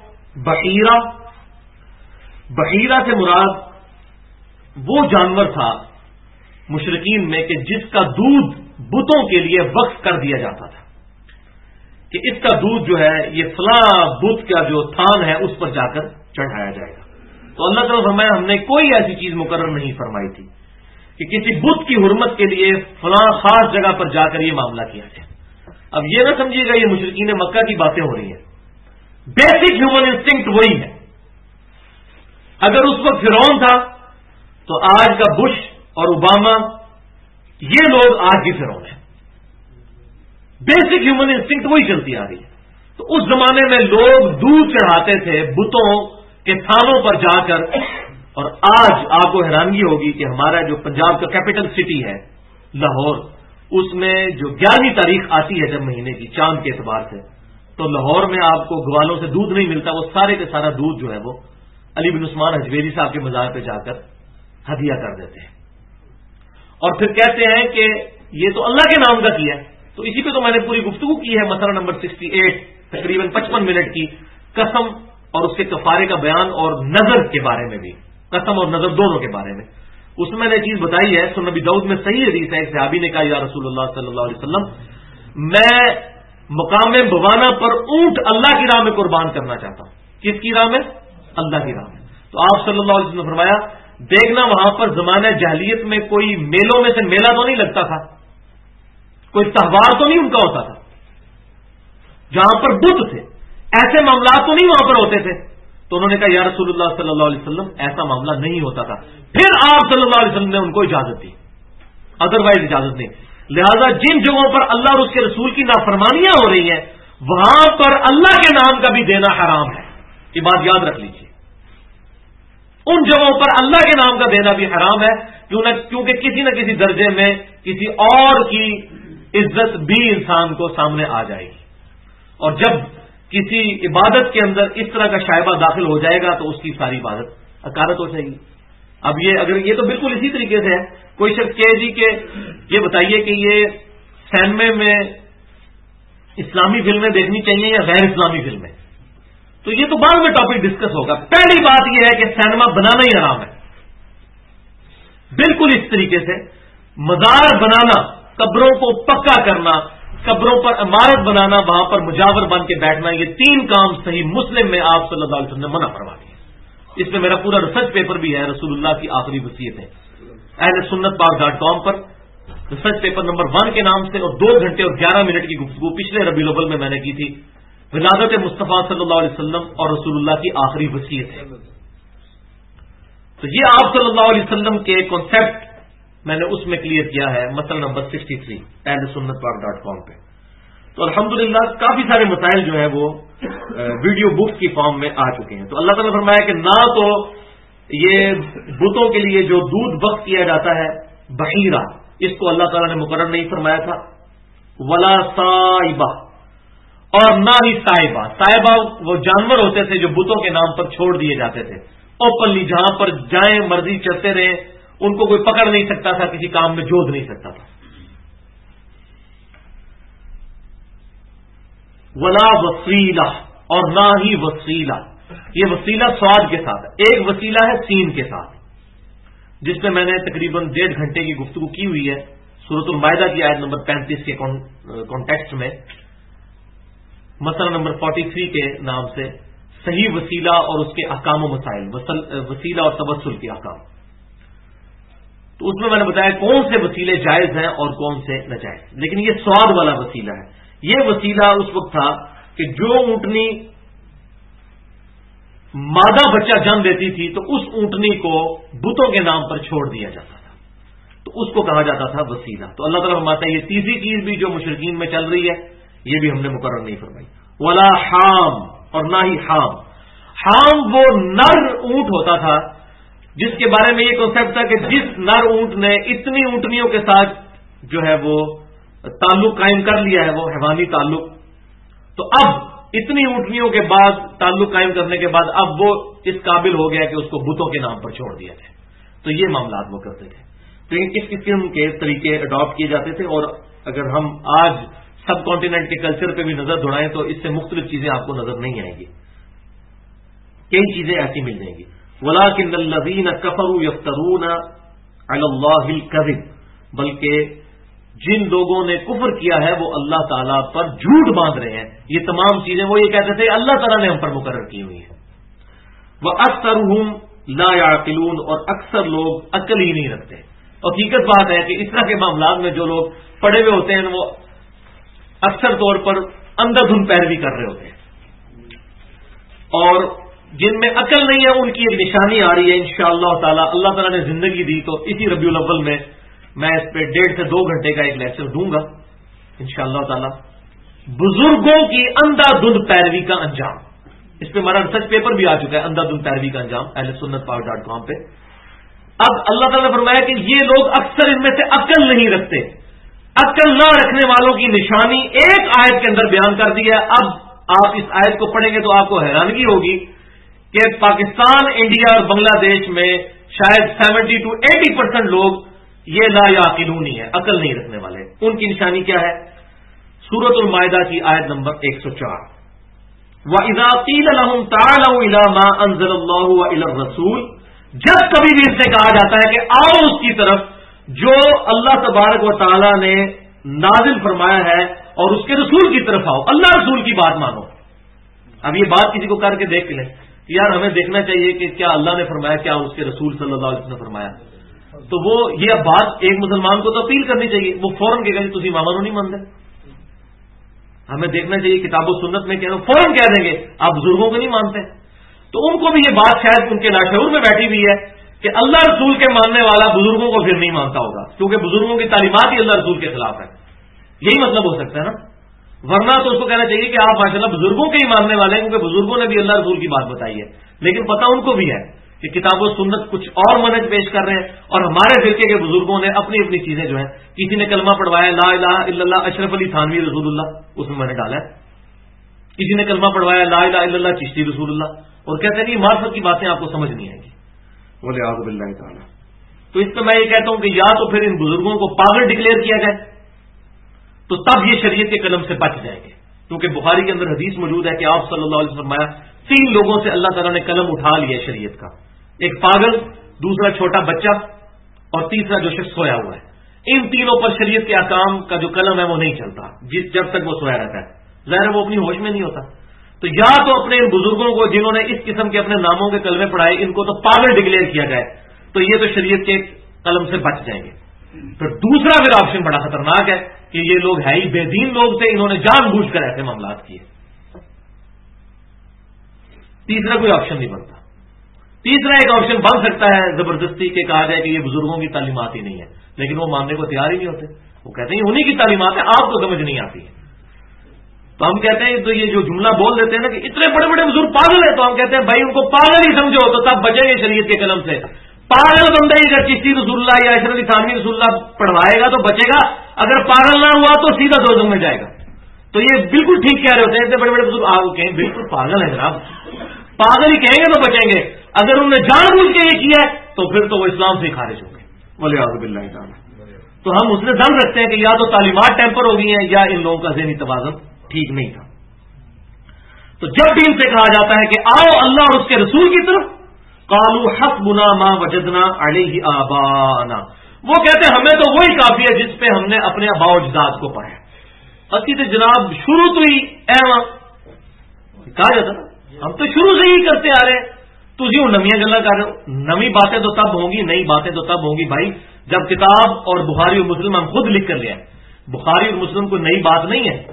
بحیرہ سے مراد وہ جانور تھا مشرکین میں کہ جس کا دودھ بتوں کے لیے وقف کر دیا جاتا تھا کہ اس کا دودھ جو ہے یہ فلاں بت کا جو تھان ہے اس پر جا کر چڑھایا جائے گا۔ تو اللہ تعالیٰ فرمایا ہم نے کوئی ایسی چیز مقرر نہیں فرمائی تھی کہ کسی بت کی حرمت کے لیے فلاں خاص جگہ پر جا کر یہ معاملہ کیا جائے۔ اب یہ نہ سمجھیے گا یہ مشرکین مکہ کی باتیں ہو رہی ہیں، بیسک ہیومن انسٹنکٹ وہی ہے. اگر اس وقت فرعون تھا تو آج کا بش اور اوباما یہ لوگ آج کی فرعون ہیں. بیسک ہیومن انسٹنکٹ وہی چلتی آ رہی ہے. تو اس زمانے میں لوگ دودھ چڑھاتے تھے بتوں کے تھانوں پر جا کر، اور آج آپ کو حیرانگی ہوگی کہ ہمارا جو پنجاب کا کیپٹل سٹی ہے لاہور، اس میں جو 11ویں تاریخ آتی ہے جب مہینے کی چاند کے اعتبار سے، تو لاہور میں آپ کو گوالوں سے دودھ نہیں ملتا. وہ سارے کا سارا دودھ جو ہے وہ علی بن عثمان حجویری صاحب کے مزار پہ جا کر ہدیہ کر دیتے ہیں، اور پھر کہتے ہیں کہ یہ تو اللہ کے نام کا کیا ہے. تو اسی پہ تو میں نے پوری گفتگو کی ہے، مسئلہ نمبر 68 تقریباً 55 منٹ کی، قسم اور اس کے کفارے کا بیان اور نظر کے بارے میں بھی، قسم اور نظر دونوں کے بارے میں. اس میں نے چیز بتائی ہے، سنن نبی داؤد میں صحیح حدیث ہے، ایک صحابی نے کہا یا رسول اللہ صلی اللہ علیہ وسلم، میں مقام بوانا پر اونٹ اللہ کی راہ میں قربان کرنا چاہتا ہوں. کس کی راہ میں؟ اللہ کی راہ میں. تو آپ صلی اللہ علیہ وسلم نے فرمایا دیکھنا وہاں پر زمانہ جاہلیت میں کوئی میلوں میں سے میلہ تو نہیں لگتا تھا، کوئی تہوار تو نہیں ان کا ہوتا تھا جہاں پر بت تھے، ایسے معاملات تو نہیں وہاں پر ہوتے تھے. تو انہوں نے کہا یا رسول اللہ صلی اللہ علیہ وسلم ایسا معاملہ نہیں ہوتا تھا. پھر آپ صلی اللہ علیہ وسلم نے ان کو اجازت دی، ادروائز اجازت نہیں. لہذا جن جگہوں پر اللہ اور اس کے رسول کی نافرمانیاں ہو رہی ہیں وہاں پر اللہ کے نام کا بھی دینا حرام ہے. یہ بات یاد رکھ لیجیے. ان جگہوں پر اللہ کے نام کا دینا بھی حرام ہے، کیونکہ کسی نہ کسی درجے میں کسی اور کی عزت بھی انسان کو سامنے آ جائے گی، اور جب کسی عبادت کے اندر اس طرح کا شائبہ داخل ہو جائے گا تو اس کی ساری عبادت حقارت ہو جائے گی. اب یہ تو بالکل اسی طریقے سے ہے. کوئی شخص کہے جی کہ یہ بتائیے کہ یہ سینمے میں اسلامی فلمیں دیکھنی چاہیے یا غیر اسلامی فلمیں، تو یہ تو بعد میں ٹاپک ڈسکس ہوگا. پہلی بات یہ ہے کہ سینما بنانا ہی حرام ہے، بالکل اس طریقے سے مزار بنانا، قبروں کو پکا کرنا، قبروں پر عمارت بنانا، وہاں پر مجاور بن کے بیٹھنا، یہ 3 کام صحیح مسلم میں آپ صلی اللہ علیہ وسلم نے منع فرما دیا. اس میں میرا پورا ریسرچ پیپر بھی ہے، رسول اللہ کی آخری وصیت ہے، اہل سنت پاک.com پر ریسرچ پیپر نمبر 1 کے نام سے، اور 2 گھنٹے اور 11 منٹ کی گفتگو پچھلے ربیع الاول میں نے کی تھی. ولادت مصطفیٰ صلی اللہ علیہ وسلم اور رسول اللہ کی آخری وصیت ہے. تو یہ آپ صلی اللہ علیہ وسلم کے کانسیپٹ میں نے اس میں کلیئر کیا ہے، مسئلہ نمبر 63 اہل سنت پاک.com پہ. تو الحمدللہ کافی سارے مسائل جو ہیں وہ ویڈیو بکس کی فارم میں آ چکے ہیں. تو اللہ تعالیٰ نے فرمایا کہ نہ تو یہ بتوں کے لیے جو دودھ وقف کیا جاتا ہے بحیرہ، اس کو اللہ تعالیٰ نے مقرر نہیں فرمایا تھا، ولا صائبہ، اور نہ ہی صائبہ. صائبہ وہ جانور ہوتے تھے جو بتوں کے نام پر چھوڑ دیے جاتے تھے اوپنلی، جہاں پر جائیں مرضی چلتے رہے، ان کو کوئی پکڑ نہیں سکتا تھا، کسی کام میں جوڑ نہیں سکتا تھا. ولا وسیلہ، اور نہ ہی وسیلہ. یہ وسیلہ سواد کے ساتھ ہے، ایک وسیلہ ہے سین کے ساتھ، جس میں نے تقریباً 1.5 گھنٹے کی گفتگو کی ہوئی ہے سورۃ المائدہ کی آیت نمبر 35 کے کانٹیکسٹ میں، مسئلہ نمبر 43 کے نام سے صحیح وسیلہ اور اس کے احکام و مسائل، وسیلہ اور تبسل کے احکام. تو اس میں نے بتایا کون سے وسیلے جائز ہیں اور کون سے ناجائز. لیکن یہ سواد والا وسیلہ ہے. یہ وسیلہ اس وقت تھا کہ جو اونٹنی مادہ بچہ جنم دیتی تھی تو اس اونٹنی کو بتوں کے نام پر چھوڑ دیا جاتا تھا، تو اس کو کہا جاتا تھا وسیلہ. تو اللہ تعالیٰ فرماتا ہے یہ تیسری چیز بھی جو مشرکین میں چل رہی ہے یہ بھی ہم نے مقرر نہیں فرمائی. ولا حام، اور نہ ہی حام. حام وہ نر اونٹ ہوتا تھا جس کے بارے میں یہ کنسیپٹ تھا کہ جس نر اونٹ نے اتنی اونٹنیوں کے ساتھ جو ہے وہ تعلق قائم کر لیا ہے، وہ حیوانی تعلق، تو اب اتنی اونٹنیوں کے بعد تعلق قائم کرنے کے بعد اب وہ اس قابل ہو گیا کہ اس کو بتوں کے نام پر چھوڑ دیا جائے. تو یہ معاملات وہ کرتے تھے. تو اس قسم کے طریقے اڈاپٹ کیے جاتے تھے. اور اگر ہم آج سب کانٹیننٹ کے کلچر پہ بھی نظر دوڑائیں تو اس سے مختلف چیزیں آپ کو نظر نہیں آئیں گی، کئی چیزیں ایسی مل جائیں گی. وَلَٰكِنَّ الَّذِينَ كَفَرُوا يَفْتَرُونَ عَلَى اللَّهِ الْكَذِبَ، بلکہ جن لوگوں نے کفر کیا ہے وہ اللہ تعالیٰ پر جھوٹ باندھ رہے ہیں. یہ تمام چیزیں وہ یہ کہتے تھے اللہ تعالیٰ نے ہم پر مقرر کی ہوئی ہیں. وَأَكْثَرُهُمْ لَا يَعْقِلُونَ، اور اکثر لوگ عقل ہی نہیں رکھتے. حقیقت بات ہے کہ اس طرح کے معاملات میں جو لوگ پڑے ہوئے ہوتے ہیں وہ اکثر طور پر اندھا دھند پیروی کر رہے ہوتے ہیں. اور جن میں عقل نہیں ہے ان کی ایک نشانی آ رہی ہے انشاءاللہ تعالی. اللہ تعالیٰ نے زندگی دی تو اسی ربیع الاول میں اس پہ 1.5 سے 2 گھنٹے کا ایک لیکچر دوں گا انشاءاللہ تعالی. بزرگوں کی اندھا دھند پیروی کا انجام. اس پہ ہمارا ریسرچ پیپر بھی آ چکا ہے, اندھا دھند پیروی کا انجام, ahlsunnatpower.com پہ. اب اللہ تعالیٰ نے فرمایا کہ یہ لوگ اکثر ان میں سے عقل نہیں رکھتے. عقل نہ رکھنے والوں کی نشانی ایک آیت کے اندر بیان کر دی ہے. اب آپ اس آیت کو پڑھیں گے تو آپ کو حیرانگی ہوگی کہ پاکستان, انڈیا اور بنگلہ دیش میں شاید 70 to 80% لوگ یہ لا یعقلون ہے, عقل نہیں رکھنے والے. ان کی نشانی کیا ہے؟ سورۃ المائدہ کی آیت نمبر 104. وَإِذَا قِيلَ لَهُمْ تَعَالَوْا إِلَىٰ مَا أَنزَلَ اللَّهُ وَإِلَى الرَّسُولِ, جب کبھی بھی اس سے کہا جاتا ہے کہ آؤ اس کی طرف جو اللہ تبارک و تعالی نے نازل فرمایا ہے اور اس کے رسول کی طرف آؤ, اللہ رسول کی بات مانو. اب یہ بات کسی کو کر کے دیکھ لیں یار, ہمیں دیکھنا چاہیے کہ کیا اللہ نے فرمایا, کیا اس کے رسول صلی اللہ علیہ وسلم نے فرمایا. تو وہ یہ اب بات ایک مسلمان کو تو اپیل کرنی چاہیے, وہ فوراً کہے گا کہ تسی مامانو نہیں مانتے. ہمیں دیکھنا چاہیے کتاب و سنت میں کہنا, فوراً کہہ دیں گے آپ بزرگوں کو نہیں مانتے. تو ان کو بھی یہ بات شاید ان کے لاشعور میں بیٹھی ہوئی ہے کہ اللہ رسول کے ماننے والا بزرگوں کو پھر نہیں مانتا ہوگا, کیونکہ بزرگوں کی تعلیمات ہی اللہ رسول کے خلاف ہے. یہی مطلب ہو سکتا ہے نا, ورنہ تو اس کو کہنا چاہیے کہ آپ ماشاءاللہ بزرگوں کے ہی ماننے والے ہیں, کیونکہ بزرگوں نے بھی اللہ رسول کی بات بتائی ہے. لیکن پتہ ان کو بھی ہے کہ کتاب و سنت کچھ اور منہج پیش کر رہے ہیں, اور ہمارے فرقے کے بزرگوں نے اپنی اپنی چیزیں جو ہیں, کسی نے کلمہ پڑھوایا لا الہ الا اللہ اشرف علی تھانوی رسول اللہ, اس میں نے ڈالا ہے. کسی نے کلمہ پڑھوایا لا الہ الا اللہ چشتی رسول اللہ, اور کہتے ہیں کہ معرفت کی باتیں آپ کو سمجھ نہیں آئیں گی. بولے اعوذ باللہ تعالی. تو اس پہ میں یہ کہتا ہوں کہ یا تو پھر ان بزرگوں کو پاگل ڈکلیئر کیا جائے, تو تب یہ شریعت کے قلم سے بچ جائیں گے. کیونکہ بخاری کے اندر حدیث موجود ہے کہ آپ صلی اللہ علیہ وسلم فرمایا 3 لوگوں سے اللہ تعالیٰ نے قلم اٹھا لیا شریعت کا, ایک پاگل, دوسرا چھوٹا بچہ, اور تیسرا جو شخص سویا ہوا ہے. ان تینوں پر شریعت کے احکام کا جو قلم ہے وہ نہیں چلتا جب تک وہ سویا رہتا ہے. ظاہر وہ اپنی ہوش میں نہیں ہوتا. تو یا تو اپنے ان بزرگوں کو جنہوں نے اس قسم کے اپنے ناموں کے کلمے پڑھائے ان کو تو پاگل ڈکلیئر کیا جائے, تو یہ تو شریعت کے قلم سے بچ جائیں گے. پھر دوسرا پھر آپشن بڑا خطرناک ہے کہ یہ لوگ ہے ہی بے دین لوگ تھے, انہوں نے جان بوجھ کر ایسے معاملات کیے. تیسرا کوئی آپشن نہیں بنتا. تیسرا ایک آپشن بن سکتا ہے زبردستی کہ کہا جائے کہ یہ بزرگوں کی تعلیمات ہی نہیں ہے, لیکن وہ ماننے کو تیار ہی نہیں ہوتے. وہ کہتے ہیں انہی کی تعلیمات ہے, آپ کو سمجھ نہیں آتی ہے. تو ہم کہتے ہیں تو یہ جو جملہ بول دیتے ہیں نا کہ اتنے بڑے بڑے بزرگ پاگل ہیں, تو ہم کہتے ہیں بھائی ان کو پاگل ہی سمجھو تو تب بچیں گے شریعت کے قلم سے. پاگل بندہ ہی اگر چشتی رسول اللہ یا اشرف علی تھانوی رسول اللہ پڑھوائے گا تو بچے گا, اگر پاگل نہ ہوا تو سیدھا دوزخ میں جائے گا. تو یہ بالکل ٹھیک کہہ رہے ہوتے ہیں اتنے بڑے بڑے بزرگ, آپ کہیں بالکل پاگل ہے جناب, پاگل ہی کہیں گے تو بچیں گے. اگر انہوں نے جان بوجھ کے یہ کیا ہے تو پھر تو وہ اسلام سے ہی خارج ہو گئے. ولی اعوذ باللہ تعالی. تو ہم اس میں ظن رکھتے ہیں کہ یا تو تعلیمات ٹیمپر ہو گئی ہیں یا ان لوگوں کا ذہنی توازن ٹھیک نہیں تھا. تو جب بھی ان سے کہا جاتا ہے کہ آؤ اللہ اور اس کے رسول کی طرف, قالوا حسبنا ما وجدنا علیہ آباءنا, وہ کہتے ہیں ہمیں تو وہی کافی ہے جس پہ ہم نے اپنے آباء و اجداد کو پڑھا ہے. تو جناب شروع تو ہی کہا جاتا نا, ہم تو شروع سے ہی کرتے آ رہے ہیں. تھی ہوں نمیاں گلا کر رہے ہو. نئی باتیں تو تب ہوں گی, نئی باتیں تو تب ہوں گی بھائی جب کتاب اور بخاری اور مسلم ہم خود لکھ کر لے آئے. بخاری اور مسلم کوئی نئی بات نہیں ہے,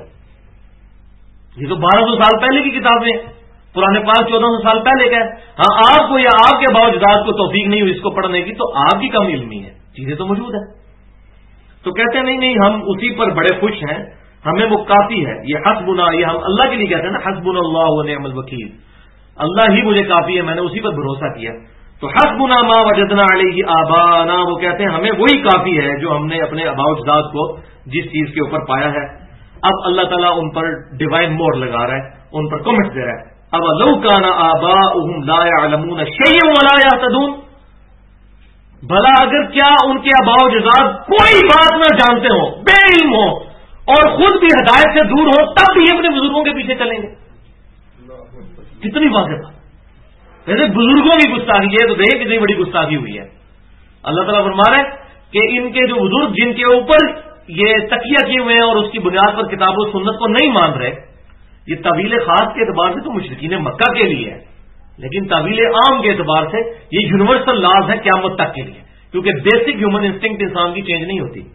یہ تو 1200 سال پہلے کی کتابیں ہیں. پرانے پاک 1400 سال پہلے کا ہے. ہاں آپ کو یا آپ کے آباء و اجداد کو توفیق نہیں ہوئی اس کو پڑھنے کی, تو آپ کی کم علمی ہے, چیزیں تو موجود ہیں. تو کہتے ہیں نہیں ہم اسی پر بڑے خوش ہیں, ہمیں وہ کافی ہے. یہ حسبنا, یہ ہم اللہ کے لیے کہتے ہیں نا, حسبنا اللہ و نعم الوکیل, اللہ ہی مجھے کافی ہے, میں نے اسی پر بھروسہ کیا. تو حسبنا ما وجدنا علیہ آباءنا, وہ کہتے ہیں ہمیں وہی کافی ہے جو ہم نے اپنے آباء و اجداد کو جس چیز کے اوپر پایا ہے. اب اللہ تعالیٰ ان پر ڈیوائن مور لگا رہا ہے, ان پر کمنٹ دے رہا ہے. اب لو کان آباؤہم لا يعلمون شیئا ولا يهتدون, بھلا اگر کیا ان کے آباء و اجداد کوئی بات نہ جانتے ہوں, بے علم ہو اور خود بھی ہدایت سے دور ہو, تب بھی اپنے بزرگوں کے پیچھے چلیں گے. کتنی واضح بات. ویسے بزرگوں کی گستاخی ہے تو دیکھ کتنی بڑی گستاخی ہوئی ہے. اللہ تعالیٰ فرما رہا ہے کہ ان کے جو بزرگ جن کے اوپر یہ تکیہ کیے ہوئے ہیں اور اس کی بنیاد پر کتاب و سنت کو نہیں مان رہے, یہ طویل خاص کے اعتبار سے تو مشرکین مکہ کے لیے ہے, لیکن طویل عام کے اعتبار سے یہ یونیورسل لاز ہے قیامت تک کے لیے, کیونکہ بیسک ہیومن انسٹنکٹ انسان کی چینج نہیں ہوتی.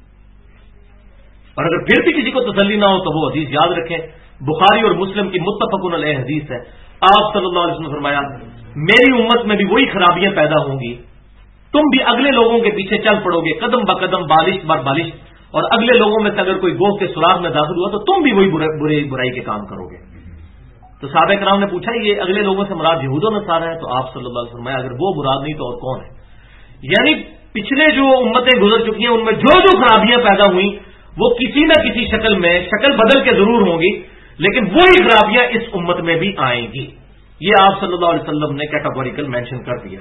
اور اگر پھر بھی کسی کو تسلی نہ ہو تو وہ حدیث یاد رکھیں, بخاری اور مسلم کی متفق علیہ حدیث ہے, آپ صلی اللہ علیہ وسلم نے فرمایا میری امت میں بھی وہی خرابیاں پیدا ہوں گی، تم بھی اگلے لوگوں کے پیچھے چل پڑو گے قدم بقدم بالش بر بالش، اور اگلے لوگوں میں سے اگر کوئی گوہ کے سراغ میں داخل ہوا تو تم بھی وہی برائی کے کام کرو گے۔ تو صحابہ کرام نے پوچھا یہ اگلے لوگوں سے مراد یہود و نصارہ ہے؟ تو آپ صلی اللہ علیہ وسلم اگر وہ مراد نہیں تو اور کون ہے؟ یعنی پچھلے جو امتیں گزر چکی ہیں ان میں جو جو خرابیاں پیدا ہوئیں وہ کسی نہ کسی شکل میں شکل بدل کے ضرور ہوں گی، لیکن وہی خرابیاں اس امت میں بھی آئیں گی۔ یہ آپ صلی اللہ علیہ وسلم نے کیٹاگوریکل مینشن کر دیا۔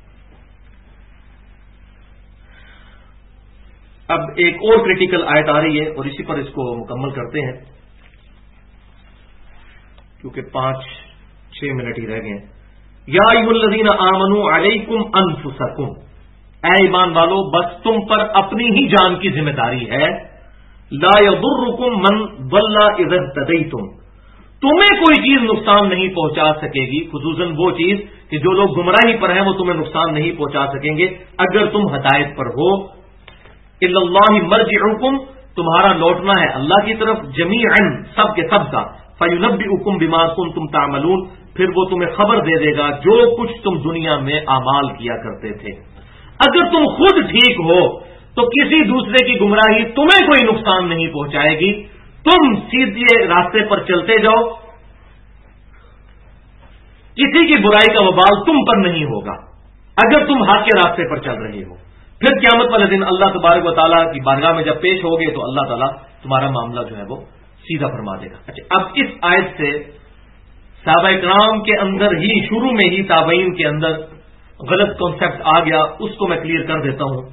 اب ایک اور کریٹیکل آیت آ رہی ہے اور اسی پر اس کو مکمل کرتے ہیں کیونکہ 5-6 منٹ ہی رہ گئے ہیں۔ یا ایھا الذین آمنوا علیکم انفسکم، اے ایمان والو بس تم پر اپنی ہی جان کی ذمہ داری ہے، لا یضرکم من ضل اذا اهتدیتم، تمہیں کوئی چیز نقصان نہیں پہنچا سکے گی، خصوصاً وہ چیز کہ جو لوگ گمراہی پر ہیں وہ تمہیں نقصان نہیں پہنچا سکیں گے اگر تم ہدایت پر ہو۔ الی اللہ مرجعکم، تمہارا لوٹنا ہے اللہ کی طرف، جمیعا سب کے سب کا، فینبئکم بما کنتم تعملون، پھر وہ تمہیں خبر دے دے گا جو کچھ تم دنیا میں اعمال کیا کرتے تھے۔ اگر تم خود ٹھیک ہو تو کسی دوسرے کی گمراہی تمہیں کوئی نقصان نہیں پہنچائے گی، تم سیدھے راستے پر چلتے جاؤ، کسی کی برائی کا وبال تم پر نہیں ہوگا اگر تم حق کے راستے پر چل رہے ہو۔ پھر قیامت والے دن اللہ تبارک و تعالیٰ کی بارگاہ میں جب پیش ہوگے تو اللہ تعالیٰ تمہارا معاملہ جو ہے وہ سیدھا فرما دے گا۔ اچھا، اب اس آیت سے صحابہ کرام کے اندر ہی شروع میں ہی تابعین کے اندر غلط کانسیپٹ آ گیا، اس کو میں کلیئر کر دیتا ہوں۔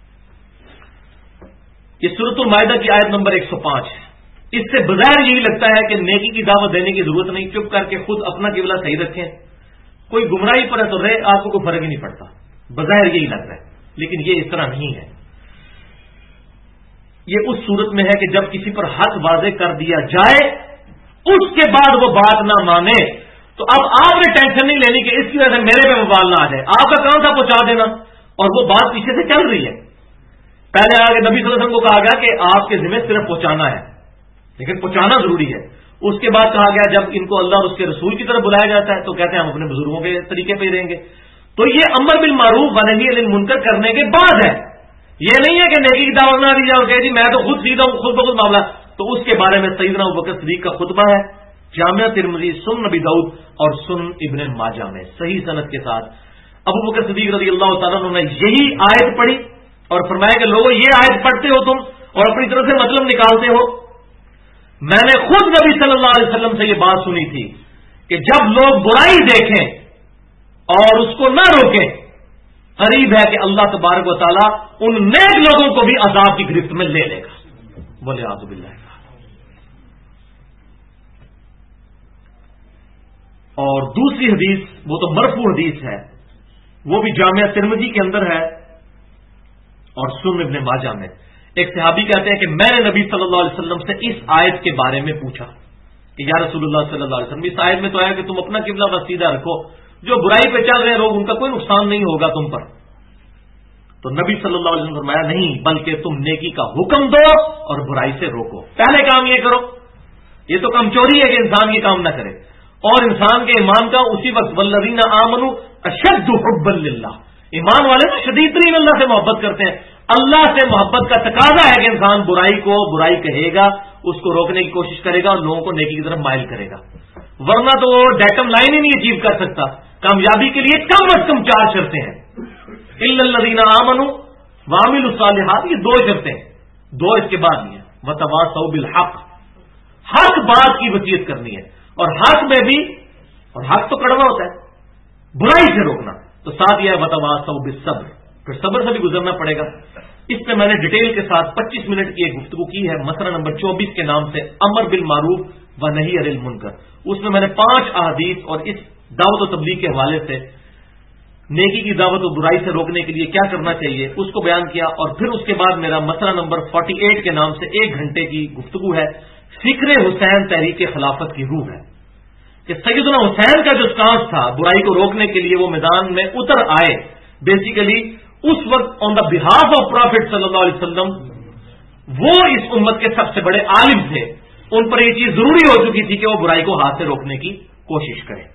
یہ سورۃ المائدہ کی آیت نمبر 105 ہے۔ اس سے بظاہر یہی لگتا ہے کہ نیکی کی دعوت دینے کی ضرورت نہیں، چپ کر کے خود اپنا قبلہ صحیح رکھیں، کوئی گمراہی پر ہے تو رہے، آپ کو کوئی فرق ہی نہیں پڑتا، بظاہر یہی لگ رہا ہے، لیکن یہ اس طرح نہیں ہے۔ یہ اس صورت میں ہے کہ جب کسی پر حق واضح کر دیا جائے اس کے بعد وہ بات نہ مانے تو اب آپ نے ٹینشن نہیں لینی کہ اس کی وجہ سے میرے پہ وبال نہ آ جائے، آپ کا کام تھا پہنچا دینا، اور وہ بات پیچھے سے چل رہی ہے۔ پہلے آگے نبی صلی اللہ علیہ وسلم کو کہا گیا کہ آپ کے ذمہ صرف پہنچانا ہے، لیکن پہنچانا ضروری ہے۔ اس کے بعد کہا گیا جب ان کو اللہ اور اس کے رسول کی طرف بلایا جاتا ہے تو کہتے ہیں ہم اپنے بزرگوں کے طریقے پہ ہی رہیں گے۔ تو یہ امر بالمعروف و نہی عن المنکر کرنے کے بعد ہے، یہ نہیں ہے کہ نیکی کی دعوت نہ دی جائے اور کہ جی میں تو خود سیدھا ہوں، خود بخود معاملہ۔ تو اس کے بارے میں سیدنا ابوبکر صدیق کا خطبہ ہے، جامعہ ترمذی، سنن نبی داؤد اور سنن ابن ماجہ میں صحیح سند کے ساتھ۔ ابوبکر صدیق رضی اللہ تعالیٰ عنہ نے یہی آیت پڑھی اور فرمایا کہ لوگوں یہ آیت پڑھتے ہو تم اور اپنی طرف سے مطلب نکالتے ہو، میں نے خود نبی صلی اللہ علیہ وسلم سے یہ بات سنی تھی کہ جب لوگ برائی دیکھیں اور اس کو نہ روکیں، قریب ہے کہ اللہ تبارک و تعالیٰ ان نیک لوگوں کو بھی عذاب کی گرفت میں لے لے گا۔ بولے اعوذ باللہ۔ اور دوسری حدیث وہ تو مرفوع حدیث ہے، وہ بھی جامعہ ترمذی کے اندر ہے اور سنن ابن ماجہ میں۔ ایک صحابی کہتے ہیں کہ میں نے نبی صلی اللہ علیہ وسلم سے اس آیت کے بارے میں پوچھا کہ یا رسول اللہ صلی اللہ علیہ وسلم، اس آیت میں تو آیا کہ تم اپنا قبلہ بس سیدھا رکھو، جو برائی پہ چل رہے لوگ ان کا کوئی نقصان نہیں ہوگا تم پر۔ تو نبی صلی اللہ علیہ وسلم نے فرمایا نہیں، بلکہ تم نیکی کا حکم دو اور برائی سے روکو۔ پہلے کام یہ کرو، یہ تو کم چوری ہے کہ انسان یہ کام نہ کرے، اور انسان کے ایمان کا اسی وقت والذین آمنوا اشد حبا للہ، ایمان والے تو شدید ترین اللہ سے محبت کرتے ہیں۔ اللہ سے محبت کا تقاضا ہے کہ انسان برائی کو برائی کہے گا، اس کو روکنے کی کوشش کرے گا اور لوگوں کو نیکی کی طرف مائل کرے گا، ورنہ تو وہ ڈیٹم لائن ہی نہیں اچیو کر سکتا۔ کامیابی کے لیے کم از کم 4 شرطیں ہیں، الا الذین آمنوا وعملوا الصالحات، یہ 2 شرطیں ہیں، 2 اس کے بعد نہیں ہے، وتواصوا بالحق، حق بات کی وصیت کرنی ہے، اور حق میں بھی، اور حق تو کڑوا ہوتا ہے، برائی سے روکنا، تو ساتھ یہ ہے وتواصوا بالصبر، پھر صبر سے بھی گزرنا پڑے گا۔ اس میں نے ڈیٹیل کے ساتھ 25 منٹ کی ایک گفتگو کی ہے، مسئلہ نمبر 24 کے نام سے امر بالمعروف و نہی عن المنکر۔ اس میں نے 5 احادیث اور اس دعوت و تبلیغ کے حوالے سے نیکی کی دعوت و برائی سے روکنے کے لیے کیا کرنا چاہیے اس کو بیان کیا، اور پھر اس کے بعد میرا مسئلہ نمبر 48 کے نام سے 1 گھنٹے کی گفتگو ہے، فکر حسین تحریک خلافت کی روح ہے، کہ سیدنا حسین کا جو سٹانس تھا برائی کو روکنے کے لیے، وہ میدان میں اتر آئے۔ بیسیکلی اس وقت آن دا بہاف آف پروفیٹ صلی اللہ علیہ وسلم وہ اس امت کے سب سے بڑے عالم تھے، ان پر یہ چیز ضروری ہو چکی تھی کہ وہ برائی کو ہاتھ سے روکنے کی کوشش کریں۔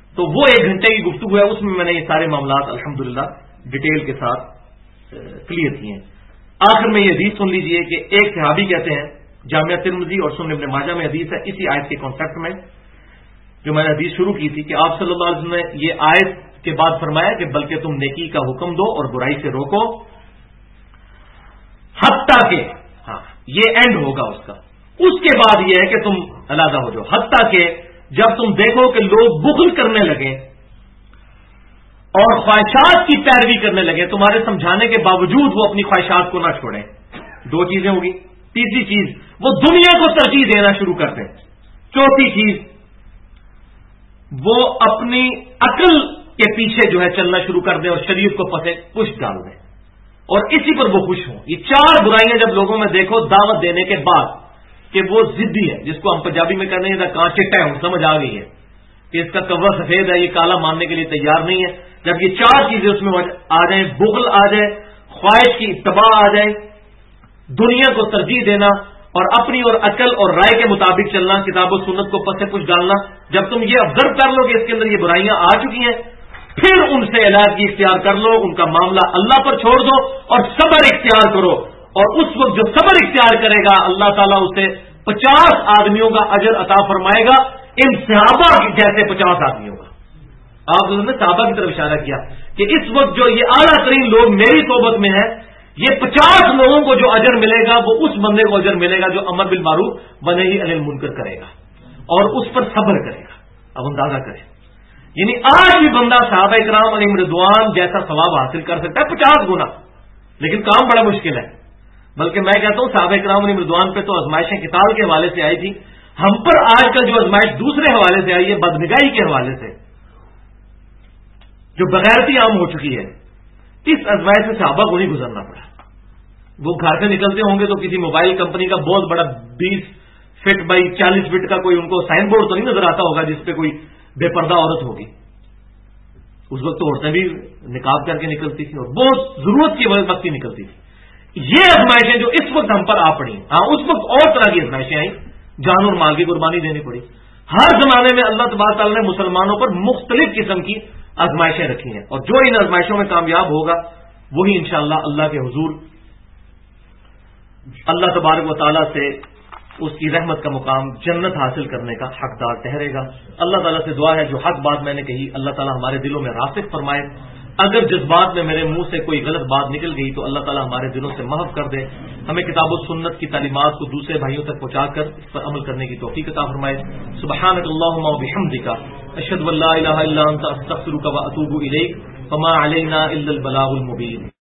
تو وہ 1 گھنٹے کی گفتگو ہے، اس میں میں نے یہ سارے معاملات الحمدللہ ڈیٹیل کے ساتھ کلیئر کیے ہیں۔ آخر میں یہ حدیث سن لیجئے کہ ایک صحابی کہتے ہیں، جامعہ ترمذی اور سنن ابن ماجہ میں حدیث ہے اسی آیت کے کانسیپٹ میں جو میں نے حدیث شروع کی تھی کہ آپ صلی اللہ علیہ وسلم نے یہ آیت کے بعد فرمایا کہ بلکہ تم نیکی کا حکم دو اور برائی سے روکو، حتیٰ کہ یہ اینڈ ہوگا اس کا، اس کے بعد یہ ہے کہ تم علیحدہ ہو جاؤ، حتیٰ کہ جب تم دیکھو کہ لوگ بخل کرنے لگے اور خواہشات کی پیروی کرنے لگے، تمہارے سمجھانے کے باوجود وہ اپنی خواہشات کو نہ چھوڑیں، 2 چیزیں ہوگی۔ تیسری چیز وہ دنیا کو ترجیح دینا شروع کر دیں۔ چوتھی چیز وہ اپنی عقل کے پیچھے جو ہے چلنا شروع کر دیں اور شریعت کو پش ڈال دیں، اور اسی پر وہ خوش ہوں۔ یہ 4 برائیاں جب لوگوں میں دیکھو دعوت دینے کے بعد کہ وہ ضدی ہے، جس کو ہم پنجابی میں کہتے ہیں کہاں چٹا ہے، سمجھ آ گئی ہے کہ اس کا کور سفید ہے، یہ کالا ماننے کے لیے تیار نہیں ہے، جب یہ 4 چیزیں اس میں آ جائیں، بغل آ جائے، خواہش کی اتباع آ جائے، دنیا کو ترجیح دینا اور اپنی اور عقل اور رائے کے مطابق چلنا، کتاب و سنت کو پس پش ڈالنا، جب تم یہ آبزرو کر لو کہ اس کے اندر یہ برائیاں آ چکی ہیں، پھر ان سے علیحدگی اختیار کر لو، ان کا معاملہ اللہ پر چھوڑ دو اور صبر اختیار کرو، اور اس وقت جو صبر اختیار کرے گا اللہ تعالیٰ اسے 50 آدمیوں کا اجر عطا فرمائے گا، ان صحابہ جیسے 50 آدمیوں کا۔ آپ نے صحابہ کی طرف اشارہ کیا کہ اس وقت جو یہ اعلیٰ ترین لوگ میری صحبت میں ہیں، یہ 50 لوگوں کو جو اجر ملے گا وہ اس بندے کو اجر ملے گا جو امر بالمعروف ونہی عن المنکر کرے گا اور اس پر صبر کرے گا۔ اب اندازہ کریں، یعنی آج بھی بندہ صحابہ کرام علیہم رضوان جیسا ثواب حاصل کر سکتا ہے 50 گنا، لیکن کام بڑا مشکل ہے۔ بلکہ میں کہتا ہوں صحابہ کرام علیہم رضوان پہ تو آزمائشیں قتال کے حوالے سے آئی تھی، ہم پر آج کل جو آزمائش دوسرے حوالے سے آئی ہے، بدنگاہی کے حوالے سے جو بغیرتی عام ہو چکی ہے، اس آزمائش سے صحابہ کو نہیں گزرنا پڑا۔ وہ گھر سے نکلتے ہوں گے تو کسی موبائل کمپنی کا بہت بڑا 20 فٹ بائی 40 فٹ کا کوئی ان کو سائن بورڈ تو نہیں نظر آتا ہوگا جس پہ کوئی بے پردہ عورت ہوگی۔ اس وقت تو عورتیں بھی نقاب کر کے نکلتی تھیں اور بہت ضرورت کی وقت ہی نکلتی تھی۔ یہ آزمائشیں جو اس وقت ہم پر آ پڑی، ہاں اس وقت اور طرح کی آزمائشیں آئیں، جان اور مال کی قربانی دینی پڑی۔ ہر زمانے میں اللہ تبارک تعالیٰ نے مسلمانوں پر مختلف قسم کی آزمائشیں رکھی ہیں، اور جو ان آزمائشوں میں کامیاب ہوگا وہی انشاءاللہ اللہ کے حضور اللہ تبارک و تعالیٰ سے اس کی رحمت کا مقام جنت حاصل کرنے کا حقدار ٹھہرے گا۔ اللہ تعالیٰ سے دعا ہے جو حق بات میں نے کہی اللہ تعالیٰ ہمارے دلوں میں راسخ فرمائے، اگر جذبات میں میرے منہ سے کوئی غلط بات نکل گئی تو اللہ تعالیٰ ہمارے دلوں سے محو کر دے، ہمیں کتاب و سنت کی تعلیمات کو دوسرے بھائیوں تک پہنچا کر اس پر عمل کرنے کی توفیق عطا فرمائے۔ سبحانک اللہم و بحمدک، اشہد ان لا الہ الا انت، استغفرک و اتوب الیک، وما علینا الا البلاغ المبین۔